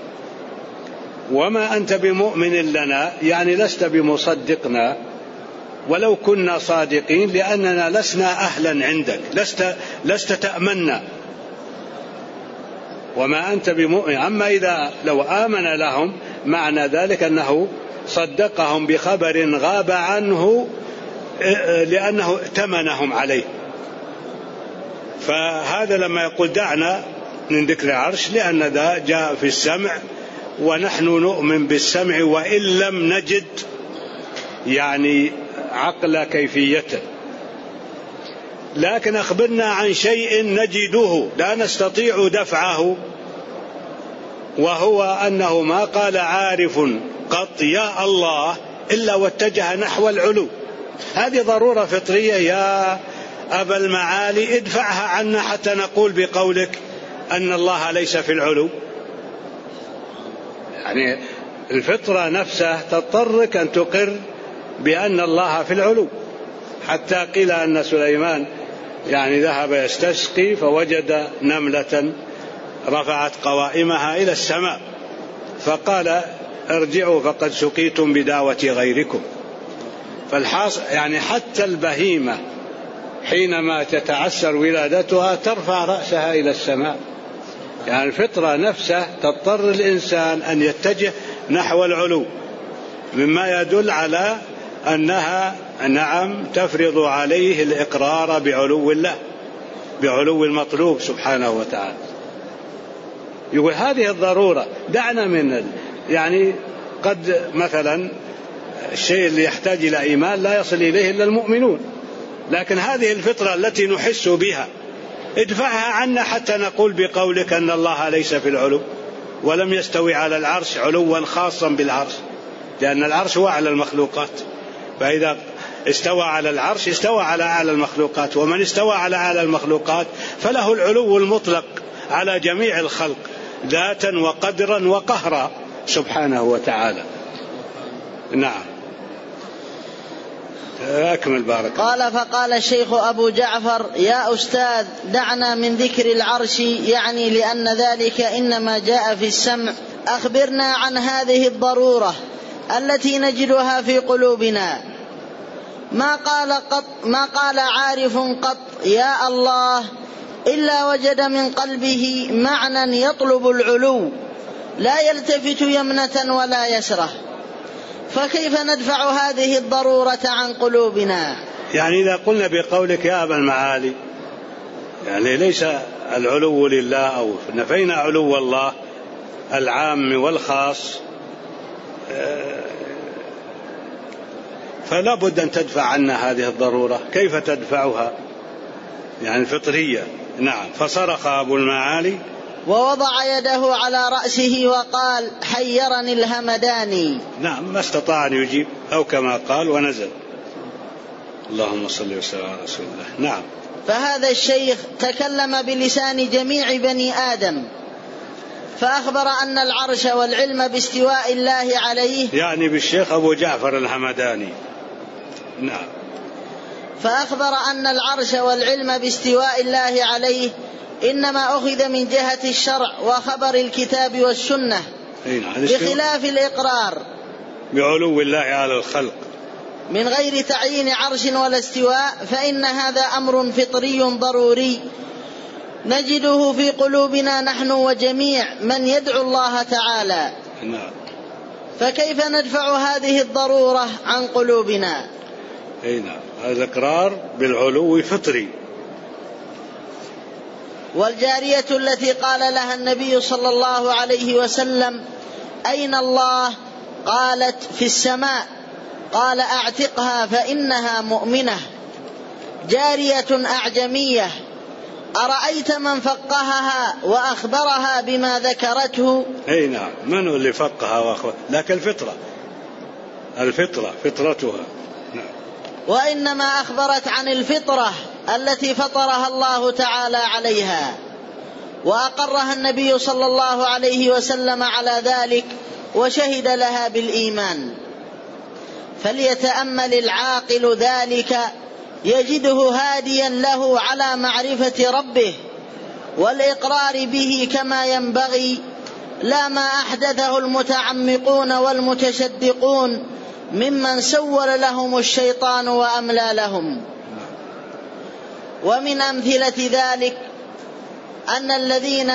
وما أنت بمؤمن لنا يعني لست بمصدقنا ولو كنا صادقين، لأننا لسنا أهلا عندك، لست تأمنا. وما أنت بمؤمن. أما إذا لو آمن لهم معنى ذلك أنه صدقهم بخبر غاب عنه لأنه ائتمنهم عليه. فهذا لما يقول دعنا من ذكر العرش، لأن ذا جاء في السمع، ونحن نؤمن بالسمع وإن لم نجد يعني عقل كيفيته. لكن أخبرنا عن شيء نجده لا نستطيع دفعه، وهو أنه ما قال عارف قط يا الله إلا واتجه نحو العلو. هذه ضرورة فطرية يا أبا المعالي، ادفعها عنا حتى نقول بقولك أن الله ليس في العلو. يعني الفطرة نفسها تضطرك أن تقر بأن الله في العلو. حتى قيل أن سليمان يعني ذهب يستسقي فوجد نملة رفعت قوائمها إلى السماء، فقال ارجعوا فقد سقيتم بدعوة غيركم. فالحاصل يعني حتى البهيمة حينما تتعسر ولادتها ترفع رأسها إلى السماء. يعني الفطرة نفسها تضطر الإنسان أن يتجه نحو العلو، مما يدل على أنها نعم تفرض عليه الإقرار بعلو الله، بعلو المطلوب سبحانه وتعالى. يقول هذه الضرورة دعنا من يعني قد مثلا الشيء اللي يحتاج إلى إيمان لا يصل إليه إلا المؤمنون، لكن هذه الفطرة التي نحس بها ادفعها عنا حتى نقول بقولك أن الله ليس في العلو ولم يستوي على العرش علوا خاصا بالعرش، لأن العرش هو أعلى المخلوقات، فإذا استوى على العرش استوى على أعلى المخلوقات، ومن استوى على أعلى المخلوقات فله العلو المطلق على جميع الخلق ذاتا وقدرا وقهرا سبحانه وتعالى. نعم أكمل بارك.
قال فقال الشيخ أبو جعفر: يا أستاذ دعنا من ذكر العرش، يعني لأن ذلك إنما جاء في السمع، أخبرنا عن هذه الضرورة التي نجدها في قلوبنا. ما قال عارف قط يا الله إلا وجد من قلبه معنى يطلب العلو، لا يلتفت يمنة ولا يسرة، فكيف ندفع هذه الضرورة عن قلوبنا؟
يعني إذا قلنا بقولك يا أبا المعالي يعني ليس العلو لله، أو نفينا علو الله العام والخاص، فلا بد أن تدفع عنا هذه الضرورة. كيف تدفعها؟ يعني فطرية. نعم. فصرخ أبو المعالي
ووضع يده على رأسه وقال: حيرني الهمداني.
نعم، ما استطاع أن يجيب، أو كما قال ونزل. اللهم صل وسلم على رسول الله. نعم.
فهذا الشيخ تكلم بلسان جميع بني آدم، فأخبر أن العرش والعلم باستواء الله عليه،
يعني بالشيخ أبو جعفر الهمداني. نعم.
فأخبر أن العرش والعلم باستواء الله عليه إنما أخذ من جهة الشرع وخبر الكتاب والسنة، بخلاف الإقرار
بعلو الله على الخلق
من غير تعيين عرش ولا استواء، فإن هذا أمر فطري ضروري نجده في قلوبنا نحن وجميع من يدعو الله تعالى.
نعم.
فكيف ندفع هذه الضرورة عن قلوبنا؟
نعم. هذا الإقرار بالعلو فطري.
والجارية التي قال لها النبي صلى الله عليه وسلم: أين الله؟ قالت: في السماء. قال: أعتقها فإنها مؤمنة. جارية أعجمية، أرأيت من فقهها وأخبرها بما ذكرته؟
نعم. من هو اللي فقهها وأخبرها؟ لكن الفطرة فطرتها. نعم.
وإنما أخبرت عن الفطرة التي فطرها الله تعالى عليها، وأقرها النبي صلى الله عليه وسلم على ذلك، وشهد لها بالإيمان. فليتأمل العاقل ذلك، يجده هاديا له على معرفة ربه والإقرار به كما ينبغي، لا ما أحدثه المتعمقون والمتشدقون ممن سول لهم الشيطان وأملى لهم. ومن أمثلة ذلك أن الذين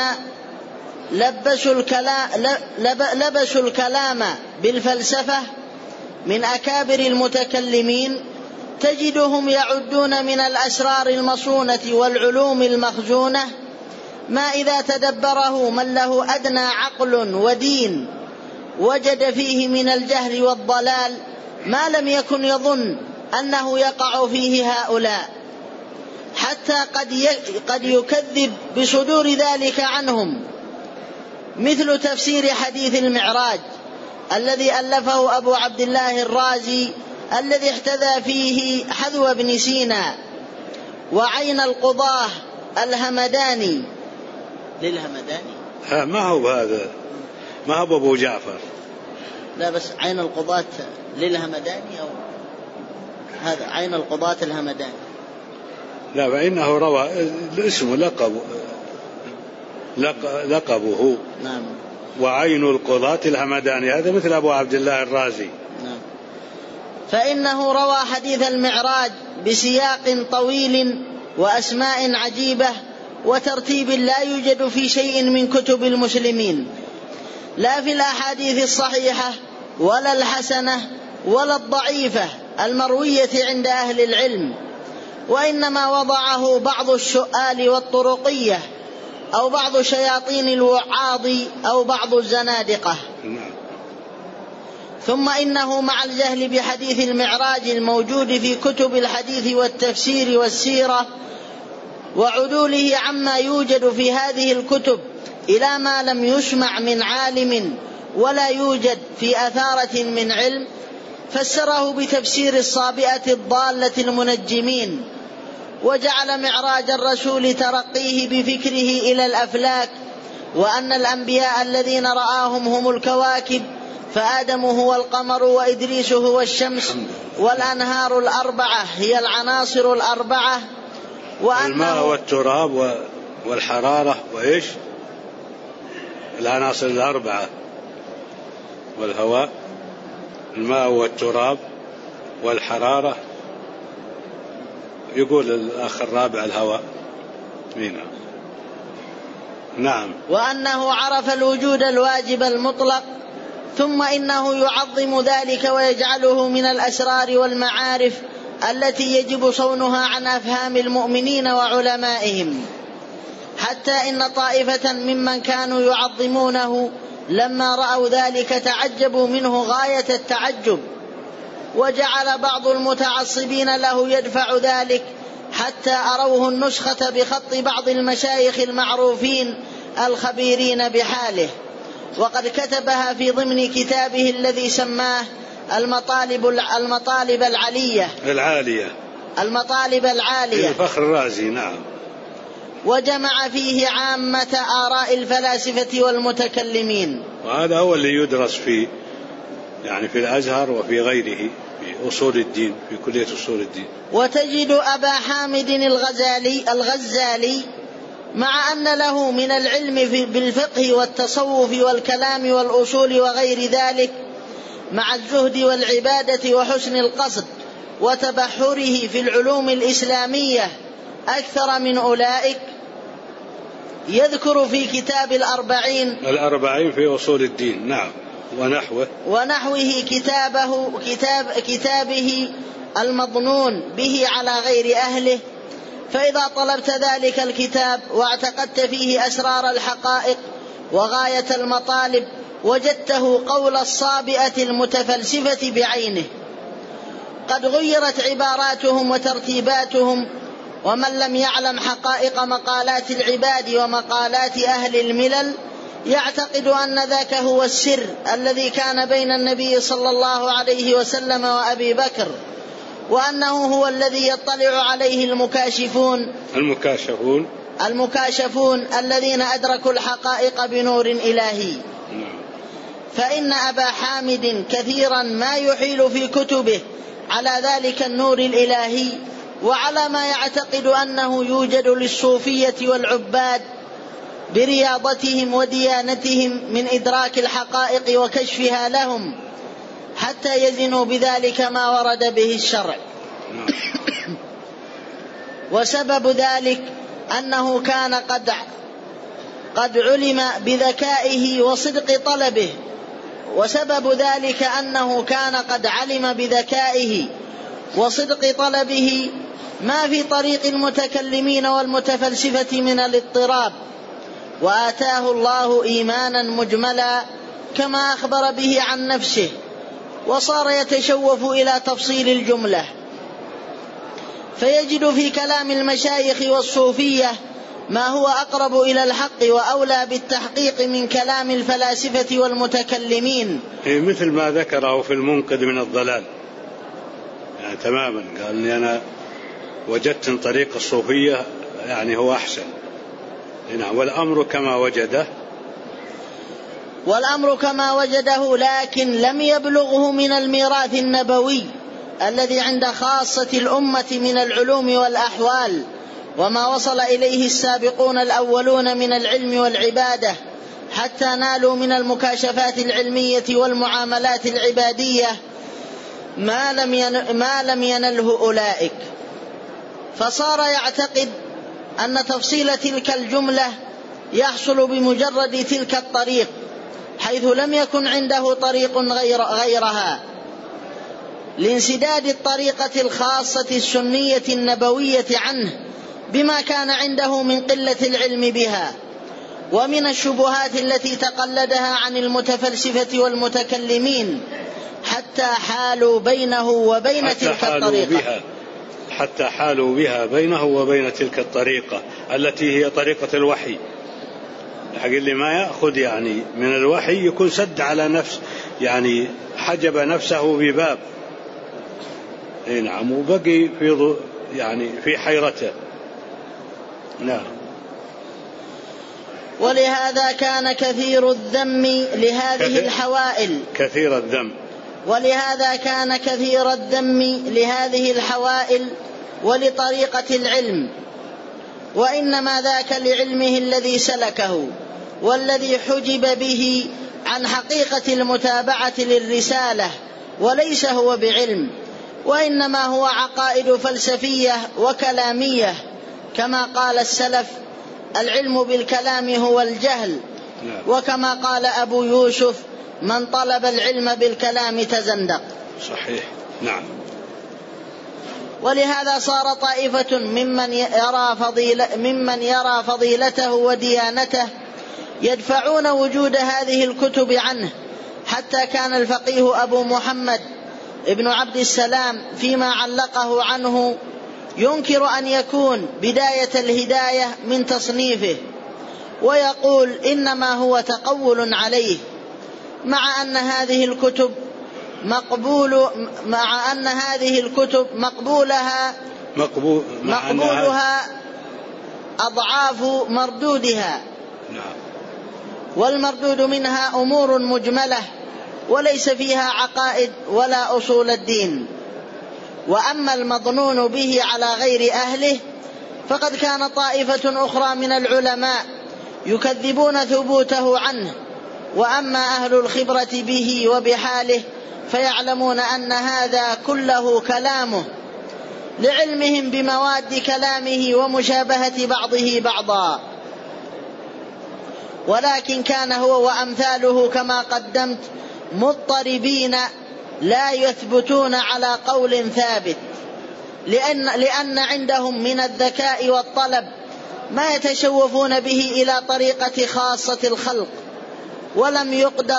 لبسوا الكلام بالفلسفة من أكابر المتكلمين، تجدهم يعدون من الأسرار المصونة والعلوم المخزونة ما إذا تدبره من له أدنى عقل ودين وجد فيه من الجهل والضلال ما لم يكن يظن أنه يقع فيه هؤلاء، حتى قد يكذب بصدور ذلك عنهم، مثل تفسير حديث المعراج الذي ألفه أبو عبد الله الرازي، الذي احتذى فيه حذو ابن سينا، وعين القضاة الهمداني للهمداني.
ما هو هذا، ما هو أبو جعفر،
لا بس عين القضاة للهمداني، أو هذا عين القضاة الهمداني.
لا، فإنه روى اسمه لقبه.
نعم.
وعين القضاة الهمداني، هذا مثل أبو عبد الله الرازي.
نعم. فإنه روى حديث المعراج بسياق طويل وأسماء عجيبة وترتيب لا يوجد في شيء من كتب المسلمين، لا في الأحاديث الصحيحة ولا الحسنة ولا الضعيفة المروية عند أهل العلم، وإنما وضعه بعض السؤال والطرقية، أو بعض شياطين الوعاظ، أو بعض الزنادقة. ثم إنه مع الجهل بحديث المعراج الموجود في كتب الحديث والتفسير والسيرة، وعدوله عما يوجد في هذه الكتب إلى ما لم يسمع من عالم ولا يوجد في أثارة من علم، فسره بتفسير الصابئة الضالة المنجمين، وجعل معراج الرسول ترقيه بفكره إلى الأفلاك، وأن الأنبياء الذين رآهم هم الكواكب، فآدم هو القمر وإدريس هو الشمس، والأنهار الأربعة هي العناصر الأربعة،
الماء والتراب والحرارة وإيش العناصر الأربعة، والهواء، الماء والتراب والحرارة، يقول الأخ الرابع الهواء. نعم.
وأنه عرف الوجود الواجب المطلق، ثم إنه يعظم ذلك ويجعله من الأسرار والمعارف التي يجب صونها عن أفهام المؤمنين وعلمائهم. حتى إن طائفة ممن كانوا يعظمونه لما رأوا ذلك تعجبوا منه غاية التعجب، وجعل بعض المتعصبين له يدفع ذلك حتى أروه النسخة بخط بعض المشايخ المعروفين الخبيرين بحاله، وقد كتبها في ضمن كتابه الذي سماه المطالب العالية
الفخر الرازي. نعم.
وجمع فيه عامة آراء الفلاسفة والمتكلمين.
وهذا هو اللي يدرس في الأزهر وفي غيره في أصول الدين، في كلية أصول الدين.
وتجد أبا حامد الغزالي مع أن له من العلم بالفقه والتصوف والكلام والأصول وغير ذلك، مع الزهد والعبادة وحسن القصد وتبحره في العلوم الإسلامية أكثر من أولئك، يذكر في كتاب
الأربعين في أصول الدين. نعم.
ونحوه كتابه المظنون به على غير أهله. فإذا طلبت ذلك الكتاب واعتقدت فيه أسرار الحقائق وغاية المطالب وجدته قول الصابئة المتفلسفة بعينه، قد غيرت عباراتهم وترتيباتهم، ومن لم يعلم حقائق مقالات العباد ومقالات أهل الملل يعتقد أن ذاك هو السر الذي كان بين النبي صلى الله عليه وسلم وأبي بكر، وأنه هو الذي يطلع عليه المكاشفون الذين أدركوا الحقائق بنور إلهي. فإن أبا حامد كثيرا ما يحيل في كتبه على ذلك النور الإلهي وعلى ما يعتقد أنه يوجد للصوفية والعباد برياضتهم وديانتهم من إدراك الحقائق وكشفها لهم حتى يزنوا بذلك ما ورد به الشرع. وسبب ذلك أنه كان قد علم بذكائه وصدق طلبه، ما في طريق المتكلمين والمتفلسفة من الاضطراب، وآتاه الله إيمانا مجملا كما أخبر به عن نفسه، وصار يتشوف إلى تفصيل الجملة، فيجد في كلام المشايخ والصوفية ما هو أقرب إلى الحق وأولى بالتحقيق من كلام الفلاسفة والمتكلمين،
مثل ما ذكره في المنقذ من الضلال. تماما قال لي أنا وجدت طريق الصوفية هو أحسن. والأمر كما وجده لكن لم يبلغه من الميراث النبوي الذي عند خاصة الأمة من العلوم والأحوال، وما وصل إليه السابقون الأولون من العلم والعبادة، حتى نالوا من المكاشفات العلمية والمعاملات العبادية ما لم ينله أولئك. فصار يعتقد أن تفصيل تلك الجملة يحصل بمجرد تلك الطريق، حيث لم يكن عنده طريق غيرها، لانسداد الطريقة الخاصة السنية النبوية عنه بما كان عنده من قلة العلم بها، ومن الشبهات التي تقلدها عن المتفلسفة والمتكلمين، حتى حالوا بينه وبين تلك الطريقة، حتى حالوا بها بينه وبين تلك الطريقة التي هي طريقة الوحي. حق اللي ما يأخذ من الوحي يكون سد على نفس حجب نفسه بباب. نعم. وبقي في حيرته. نعم.
ولهذا كان كثير الذم لهذه الحوائل ولطريقة العلم، وإنما ذاك لعلمه الذي سلكه والذي حجب به عن حقيقة المتابعة للرسالة، وليس هو بعلم، وإنما هو عقائد فلسفية وكلامية، كما قال السلف: العلم بالكلام هو الجهل. وكما قال أبو يوسف: من طلب العلم بالكلام تزندق.
صحيح. نعم.
ولهذا صار طائفة ممن يرى فضيلته وديانته يدفعون وجود هذه الكتب عنه، حتى كان الفقيه أبو محمد ابن عبد السلام فيما علقه عنه ينكر أن يكون بداية الهداية من تصنيفه، ويقول إنما هو تقول عليه، مع أن هذه الكتب مقبولها أضعاف مردودها، والمردود منها أمور مجملة وليس فيها عقائد ولا أصول الدين. وأما المظنون به على غير أهله فقد كان طائفة أخرى من العلماء يكذبون ثبوته عنه، وأما أهل الخبرة به وبحاله فيعلمون أن هذا كله كلامه، لعلمهم بمواد كلامه ومشابهة بعضه بعضا. ولكن كان هو وأمثاله كما قدمت مضطربين لا يثبتون على قول ثابت، لأن عندهم من الذكاء والطلب ما يتشوفون به إلى طريقة خاصة الخلق، ولم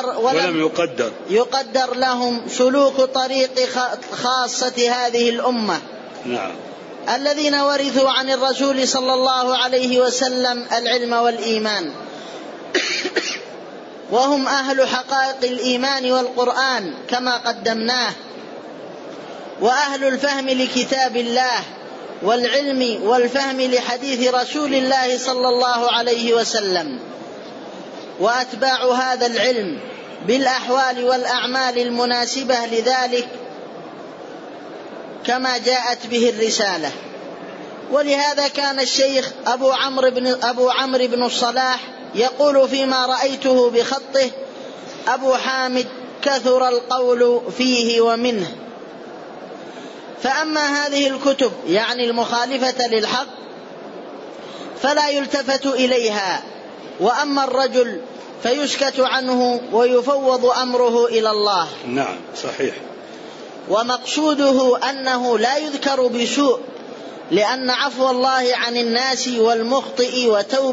يقدر لهم سلوك طريق خاصة هذه الأمة.
نعم.
الذين ورثوا عن الرسول صلى الله عليه وسلم العلم والإيمان، وهم أهل حقائق الإيمان والقرآن كما قدمناه، وأهل الفهم لكتاب الله والعلم والفهم لحديث رسول الله صلى الله عليه وسلم، وأتباع هذا العلم بالأحوال والأعمال المناسبة لذلك كما جاءت به الرسالة. ولهذا كان الشيخ أبو عمرو بن الصلاح يقول فيما رأيته بخطه: أبو حامد كثر القول فيه ومنه. فأما هذه الكتب يعني المخالفة للحق فلا يلتفت إليها، وأما الرجل فيسكت عنه ويفوض أمره إلى الله.
نعم صحيح.
ومقصوده أنه لا يذكر بسوء، لأن عفو الله عن الناس والمخطئ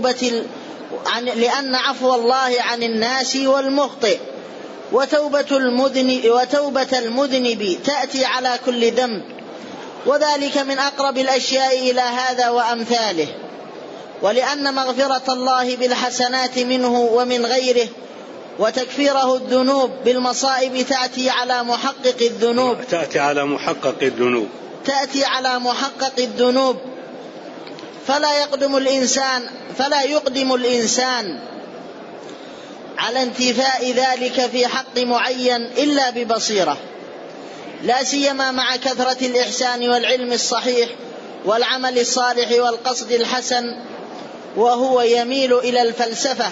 وتوبة المذنب تأتي على كل ذنب، وذلك من أقرب الأشياء إلى هذا وأمثاله. ولأن مغفرة الله بالحسنات منه ومن غيره وتكفيره الذنوب بالمصائب تأتي على محقق الذنوب، فلا يقدم الإنسان على انتفاء ذلك في حق معين إلا ببصيرة، لا سيما مع كثرة الإحسان والعلم الصحيح والعمل الصالح والقصد الحسن، وهو يميل إلى الفلسفة،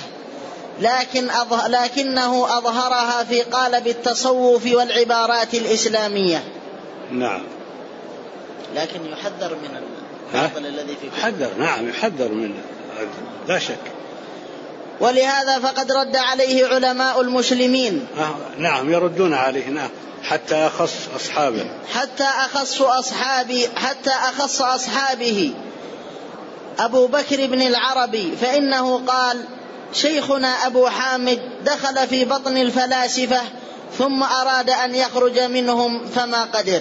لكنه أظهرها في قالب التصوف والعبارات الإسلامية.
نعم.
لكن يحذر من الباطل الذي في
يحذر منه لا شك.
ولهذا فقد رد عليه علماء المسلمين.
نعم يردون عليه. نعم. حتى أخص أصحابه أبو بكر بن العربي، فإنه قال: شيخنا أبو حامد دخل في بطن الفلاسفة ثم أراد أن يخرج منهم فما قدر.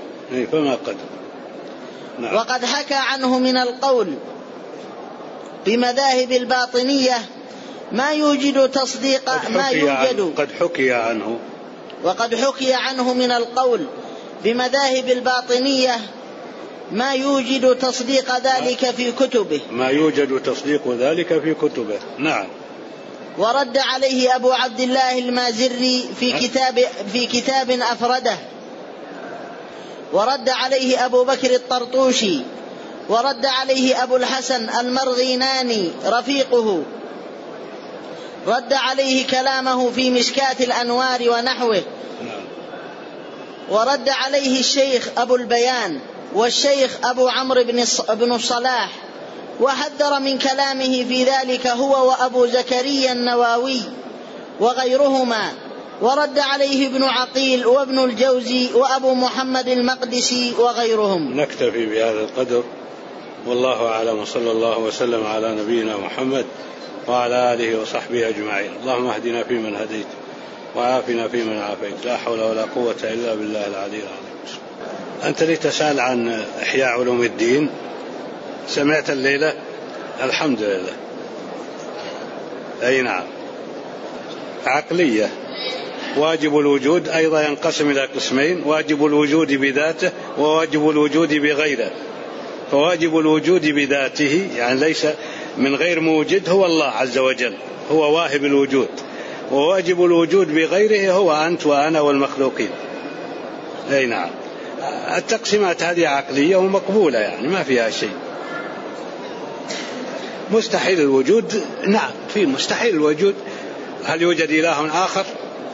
نعم.
وقد حكى عنه من القول بمذاهب الباطنية ما يوجد تصديق وقد حكي عنه من القول بمذاهب الباطنية ما يوجد تصديق ذلك في كتبه.
نعم.
ورد عليه أبو عبد الله المازري في كتاب أفرده، ورد عليه أبو بكر الطرطوشي، ورد عليه أبو الحسن المرغيناني رفيقه، رد عليه كلامه في مشكاة الأنوار ونحوه، ورد عليه الشيخ أبو البيان والشيخ أبو عمرو بن الصلاح، وحذر من كلامه في ذلك هو وأبو زكريا النووي وغيرهما، ورد عليه ابن عقيل وابن الجوزي وأبو محمد المقدسي وغيرهم.
نكتفي بهذا القدر، والله أعلم، وصلى الله وسلم على نبينا محمد وعلى آله وصحبه أجمعين. اللهم اهدنا فيمن هديت وعافنا فيمن عافيت، لا حول ولا قوة إلا بالله العلي العظيم. أنت لي تسأل عن إحياء علوم الدين، سمعت الليلة؟ الحمد لله. أي نعم. عقلية. واجب الوجود أيضا ينقسم إلى قسمين: واجب الوجود بذاته وواجب الوجود بغيره. فواجب الوجود بذاته يعني ليس من غير موجد، هو الله عز وجل، هو واهب الوجود. وواجب الوجود بغيره هو أنت وأنا والمخلوقين. أي نعم. التقسيمات هذه عقلية ومقبولة، يعني ما فيها شيء. مستحيل الوجود، نعم في مستحيل الوجود. هل يوجد إله آخر؟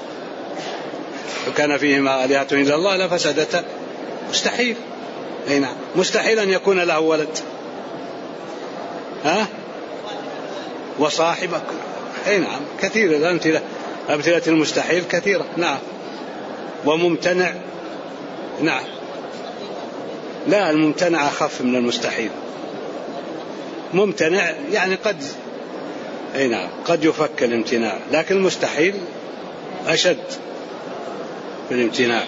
لو كان فيهما آلهة إلا الله لفسدتا. مستحيل. أي نعم. مستحيل أن يكون له ولد. وصاحبك. أي نعم. كثير الأمثلة، أمثلة المستحيل كثيرة. نعم. وممتنع. نعم. لا، الممتنع أخف من المستحيل. ممتنع يعني قد، أي نعم، قد يفك الامتناع، لكن المستحيل أشد في الامتناع.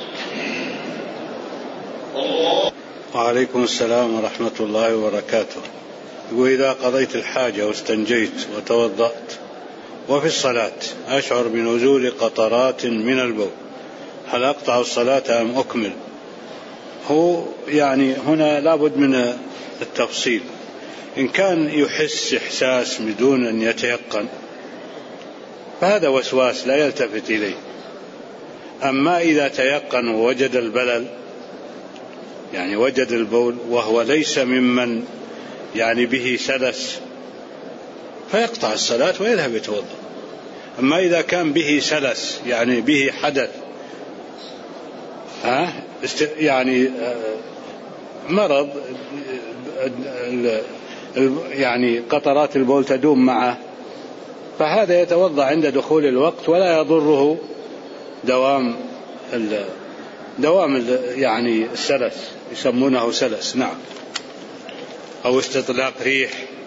وعليكم السلام ورحمة الله وبركاته. يقول: إذا قضيت الحاجة واستنجيت وتوضأت وفي الصلاة أشعر بنزول قطرات من البول، هل أقطع الصلاة أم أكمل؟ هو يعني هنا لابد من التفصيل. إن كان يحس إحساس بدون أن يتيقن فهذا وسواس لا يلتفت إليه. أما إذا تيقن ووجد البلل، يعني وجد البول وهو ليس ممن يعني به سلس، فيقطع الصلاة ويذهب يتوضأ. أما إذا كان به سلس يعني به حدث، يعني مرض، يعني قطرات البول تدوم معه، فهذا يتوضأ عند دخول الوقت ولا يضره دوام يعني السلس، يسمونه سلس. نعم. أو استطلاق ريح،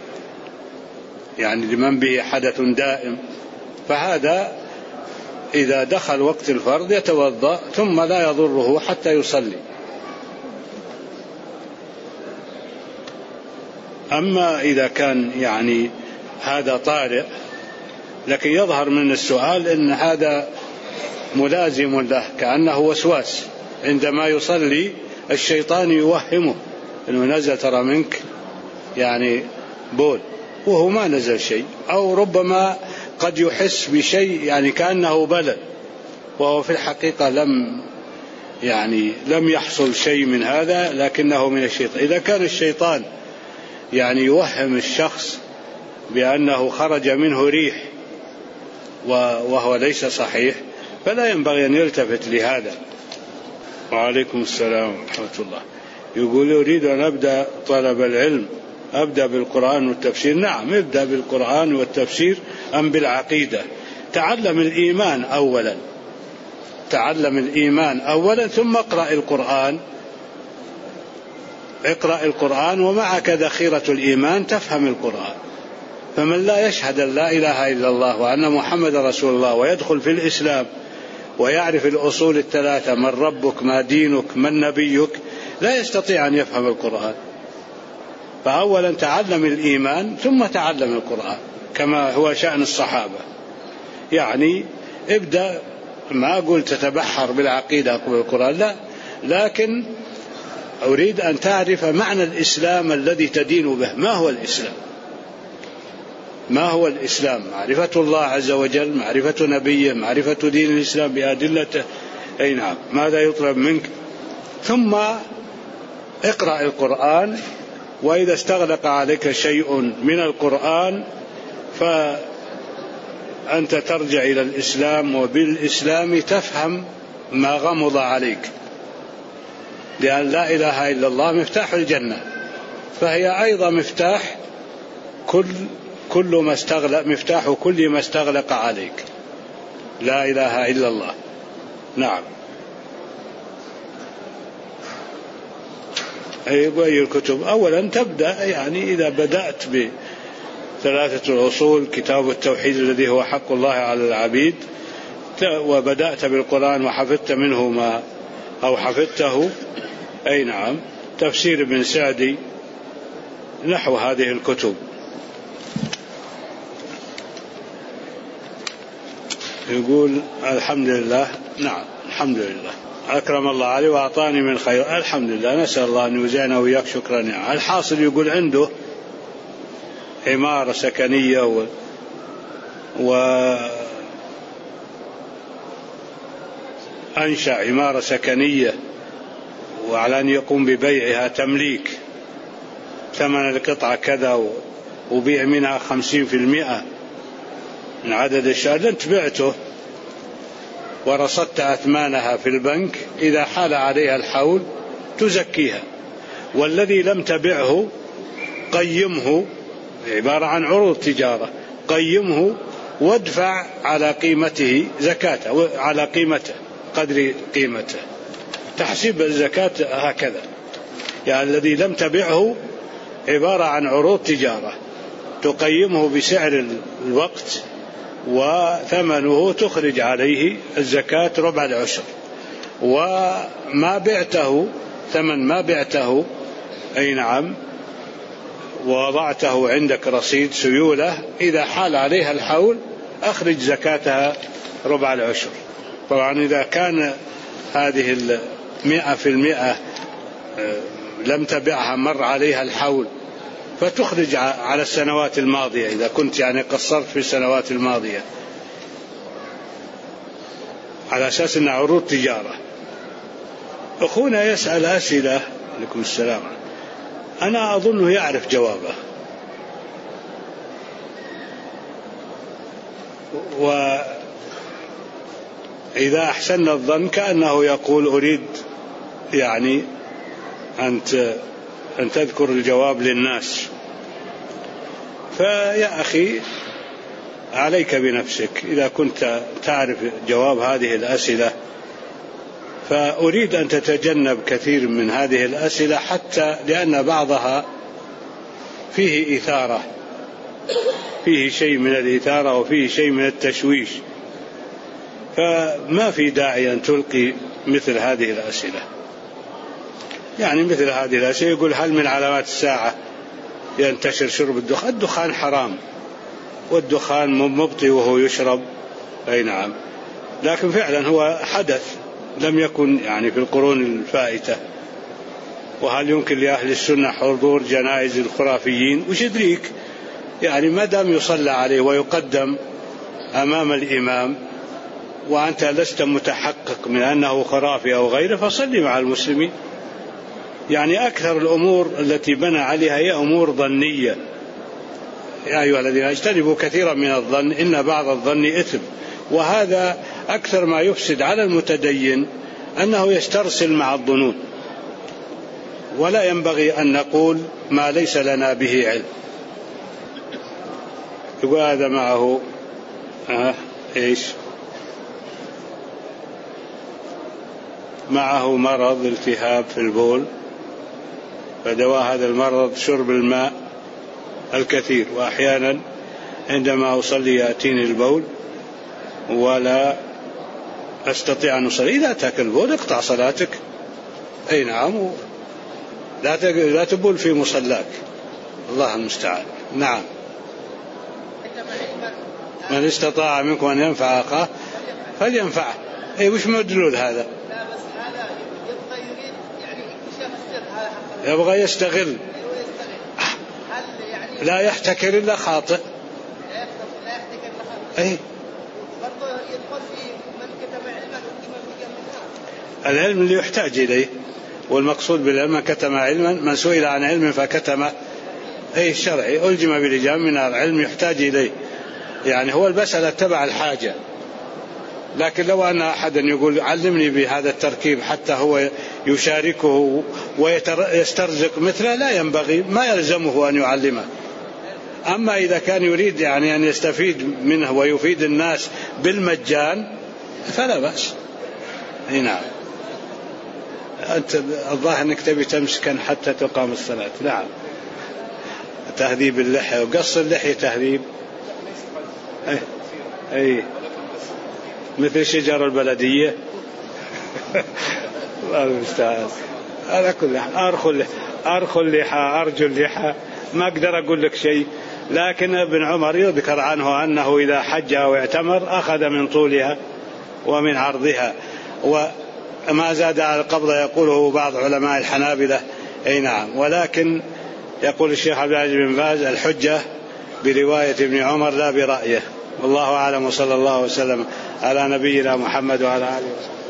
يعني لمن به حدث دائم، فهذا إذا دخل وقت الفرض يتوضأ ثم لا يضره حتى يصلي. أما إذا كان يعني هذا طارئ، لكن يظهر من السؤال أن هذا ملازم له، كأنه وسواس. عندما يصلي الشيطان يوهمه أنه نزل ترى منك يعني بول، وهو ما نزل شيء. أو ربما قد يحس بشيء يعني كأنه بلل، وهو في الحقيقة لم يحصل شيء من هذا، لكنه من الشيطان. إذا كان الشيطان يعني يوهم الشخص بأنه خرج منه ريح وهو ليس صحيح، فلا ينبغي أن يلتفت لهذا. وعليكم السلام ورحمة الله. يقول: أريد أن أبدأ طلب العلم، أبدأ بالقرآن والتفسير. نعم، ابدأ بالقرآن والتفسير أم بالعقيدة. تعلم الإيمان أولا، تعلم الإيمان أولا ثم اقرأ القرآن. اقرأ القرآن ومعك ذخيرة الإيمان تفهم القرآن. فمن لا يشهد أن لا إله إلا الله وأن محمد رسول الله ويدخل في الإسلام ويعرف الأصول الثلاثة: من ربك، ما دينك، من نبيك، لا يستطيع أن يفهم القرآن. فأولا تعلم الإيمان ثم تعلم القرآن، كما هو شأن الصحابة. يعني ابدأ، ما أقول تتبحر بالعقيدة قبل القرآن، لا، لكن أريد أن تعرف معنى الإسلام الذي تدين به. ما هو الإسلام؟ ما هو الإسلام؟ معرفة الله عز وجل، معرفة نبيه، معرفة دين الإسلام بأدلته. أي نعم. ماذا يطلب منك؟ ثم اقرأ القرآن، وإذا استغلق عليك شيء من القرآن فأنت ترجع إلى الإسلام، وبالإسلام تفهم ما غمض عليك، لأن لا إله إلا الله مفتاح الجنة، فهي أيضا مفتاح كل ما استغلق، مفتاح كل ما استغلق عليك. لا إله إلا الله. نعم. أي الكتب؟ أولا تبدأ يعني إذا بدأت بثلاثة الأصول، كتاب التوحيد الذي هو حق الله على العبيد، وبدأت بالقرآن وحفظت منه ما أو حفظته، أي نعم، تفسير ابن سعدي، نحو هذه الكتب. يقول الحمد لله. نعم الحمد لله، أكرم الله علي وأعطاني من خير، الحمد لله، نسأل الله أن يجزينا وإياك شكرا. يعني الحاصل يقول عنده عمارة سكنية وأنشأ عمارة سكنية، وعلى أن يقوم ببيعها تمليك، ثمن القطعة كذا، وبيع منها 50% من عدد الشهر. أنت بعته ورصدت أثمانها في البنك، إذا حال عليها الحول تزكيها، والذي لم تبعه قيمه، عبارة عن عروض تجارة، قيمه وادفع على قيمته زكاته، على قيمته قدر قيمته، تحسب الزكاة هكذا. يعني الذي لم تبعه عبارة عن عروض تجارة تقيمه بسعر الوقت، وثمنه تخرج عليه الزكاة ربع العشر. وما بعته، ثمن ما بعته، أي نعم، ووضعته عندك رصيد سيولة، إذا حال عليها الحول أخرج زكاتها ربع العشر. طبعا إذا كان هذه 100% لم تبعها مر عليها الحول، فتخرج على السنوات الماضية، إذا كنت يعني قصرت في السنوات الماضية، على أساس أنها عروض تجارة. أخونا يسأل أسئلة، عليكم السلام، أنا أظنه يعرف جوابه، وإذا أحسن الظن كأنه يقول أريد يعني أن تذكر الجواب للناس. فيا أخي عليك بنفسك، إذا كنت تعرف جواب هذه الأسئلة فأريد أن تتجنب كثير من هذه الأسئلة، حتى لأن بعضها فيه إثارة، فيه شيء من الإثارة وفيه شيء من التشويش، فما في داعي أن تلقي مثل هذه الأسئلة. يعني مثل هذه الأسئلة يقول هل من علامات الساعة ينتشر شرب الدخان؟ الدخان حرام، والدخان مبطي وهو يشرب، أي نعم، لكن فعلا هو حدث لم يكن يعني في القرون الفائتة. وهل يمكن لأهل السنة حضور جنائز الخرافيين؟ وش يدريك؟ يعني ما دام يصلى عليه ويقدم أمام الإمام وأنت لست متحقق من أنه خرافي أو غيره، فصلي مع المسلمين. يعني أكثر الأمور التي بنى عليها هي أمور ظنية. يا أيها الذين اجتنبوا كثيرا من الظن إن بعض الظن إثم. وهذا أكثر ما يفسد على المتدين، أنه يسترسل مع الظنون، ولا ينبغي أن نقول ما ليس لنا به علم. يقول هذا معه إيش؟ معه مرض التهاب في البول، فدواء هذا المرض شرب الماء الكثير، وأحيانا عندما أصلي يأتيني البول ولا أستطيع أن أصلي. إذا أتاك البول اقطع صلاتك، أي نعم، لا تبول في مصلاك، الله المستعان. نعم. من استطاع منكم أن ينفع أخاه فلينفعه. أي وش مدلول هذا؟ يبغى يستغل، لا يحتكر إلا خاطئ. أي العلم اللي يحتاج إليه، والمقصود بالعلم من كتم علما، من سئل عن علم فكتم، أي الشرعي ألجم بالإجابة من العلم يحتاج إليه، يعني هو المسألة تبع الحاجة. لكن لو أن أحدا يقول علمني بهذا التركيب حتى هو يشاركه ويسترزق مثله، لا ينبغي، ما يلزمه أن يعلمه. أما إذا كان يريد يعني أن يستفيد منه ويفيد الناس بالمجان فلا بأس. نعم. أنت الظاهر أنك تبي تمسكن حتى تقام الصلاة. نعم. تهذيب اللحية وقص اللحية تهذيب. أي مثل شجر البلدية. الله المستعان. على كل حال أرخو اللحى أرجو اللحى، ما أقدر أقول لك شيء. لكن ابن عمر يذكر عنه أنه إذا حج أو اعتمر أخذ من طولها ومن عرضها، وما زاد على القبضة يقوله بعض علماء الحنابلة. أي نعم. ولكن يقول الشيخ عبد العزيز بن باز الحجة برواية ابن عمر لا برأيه. والله أعلم، وصلى الله وسلم على نبينا محمد وعلى آله وسلم.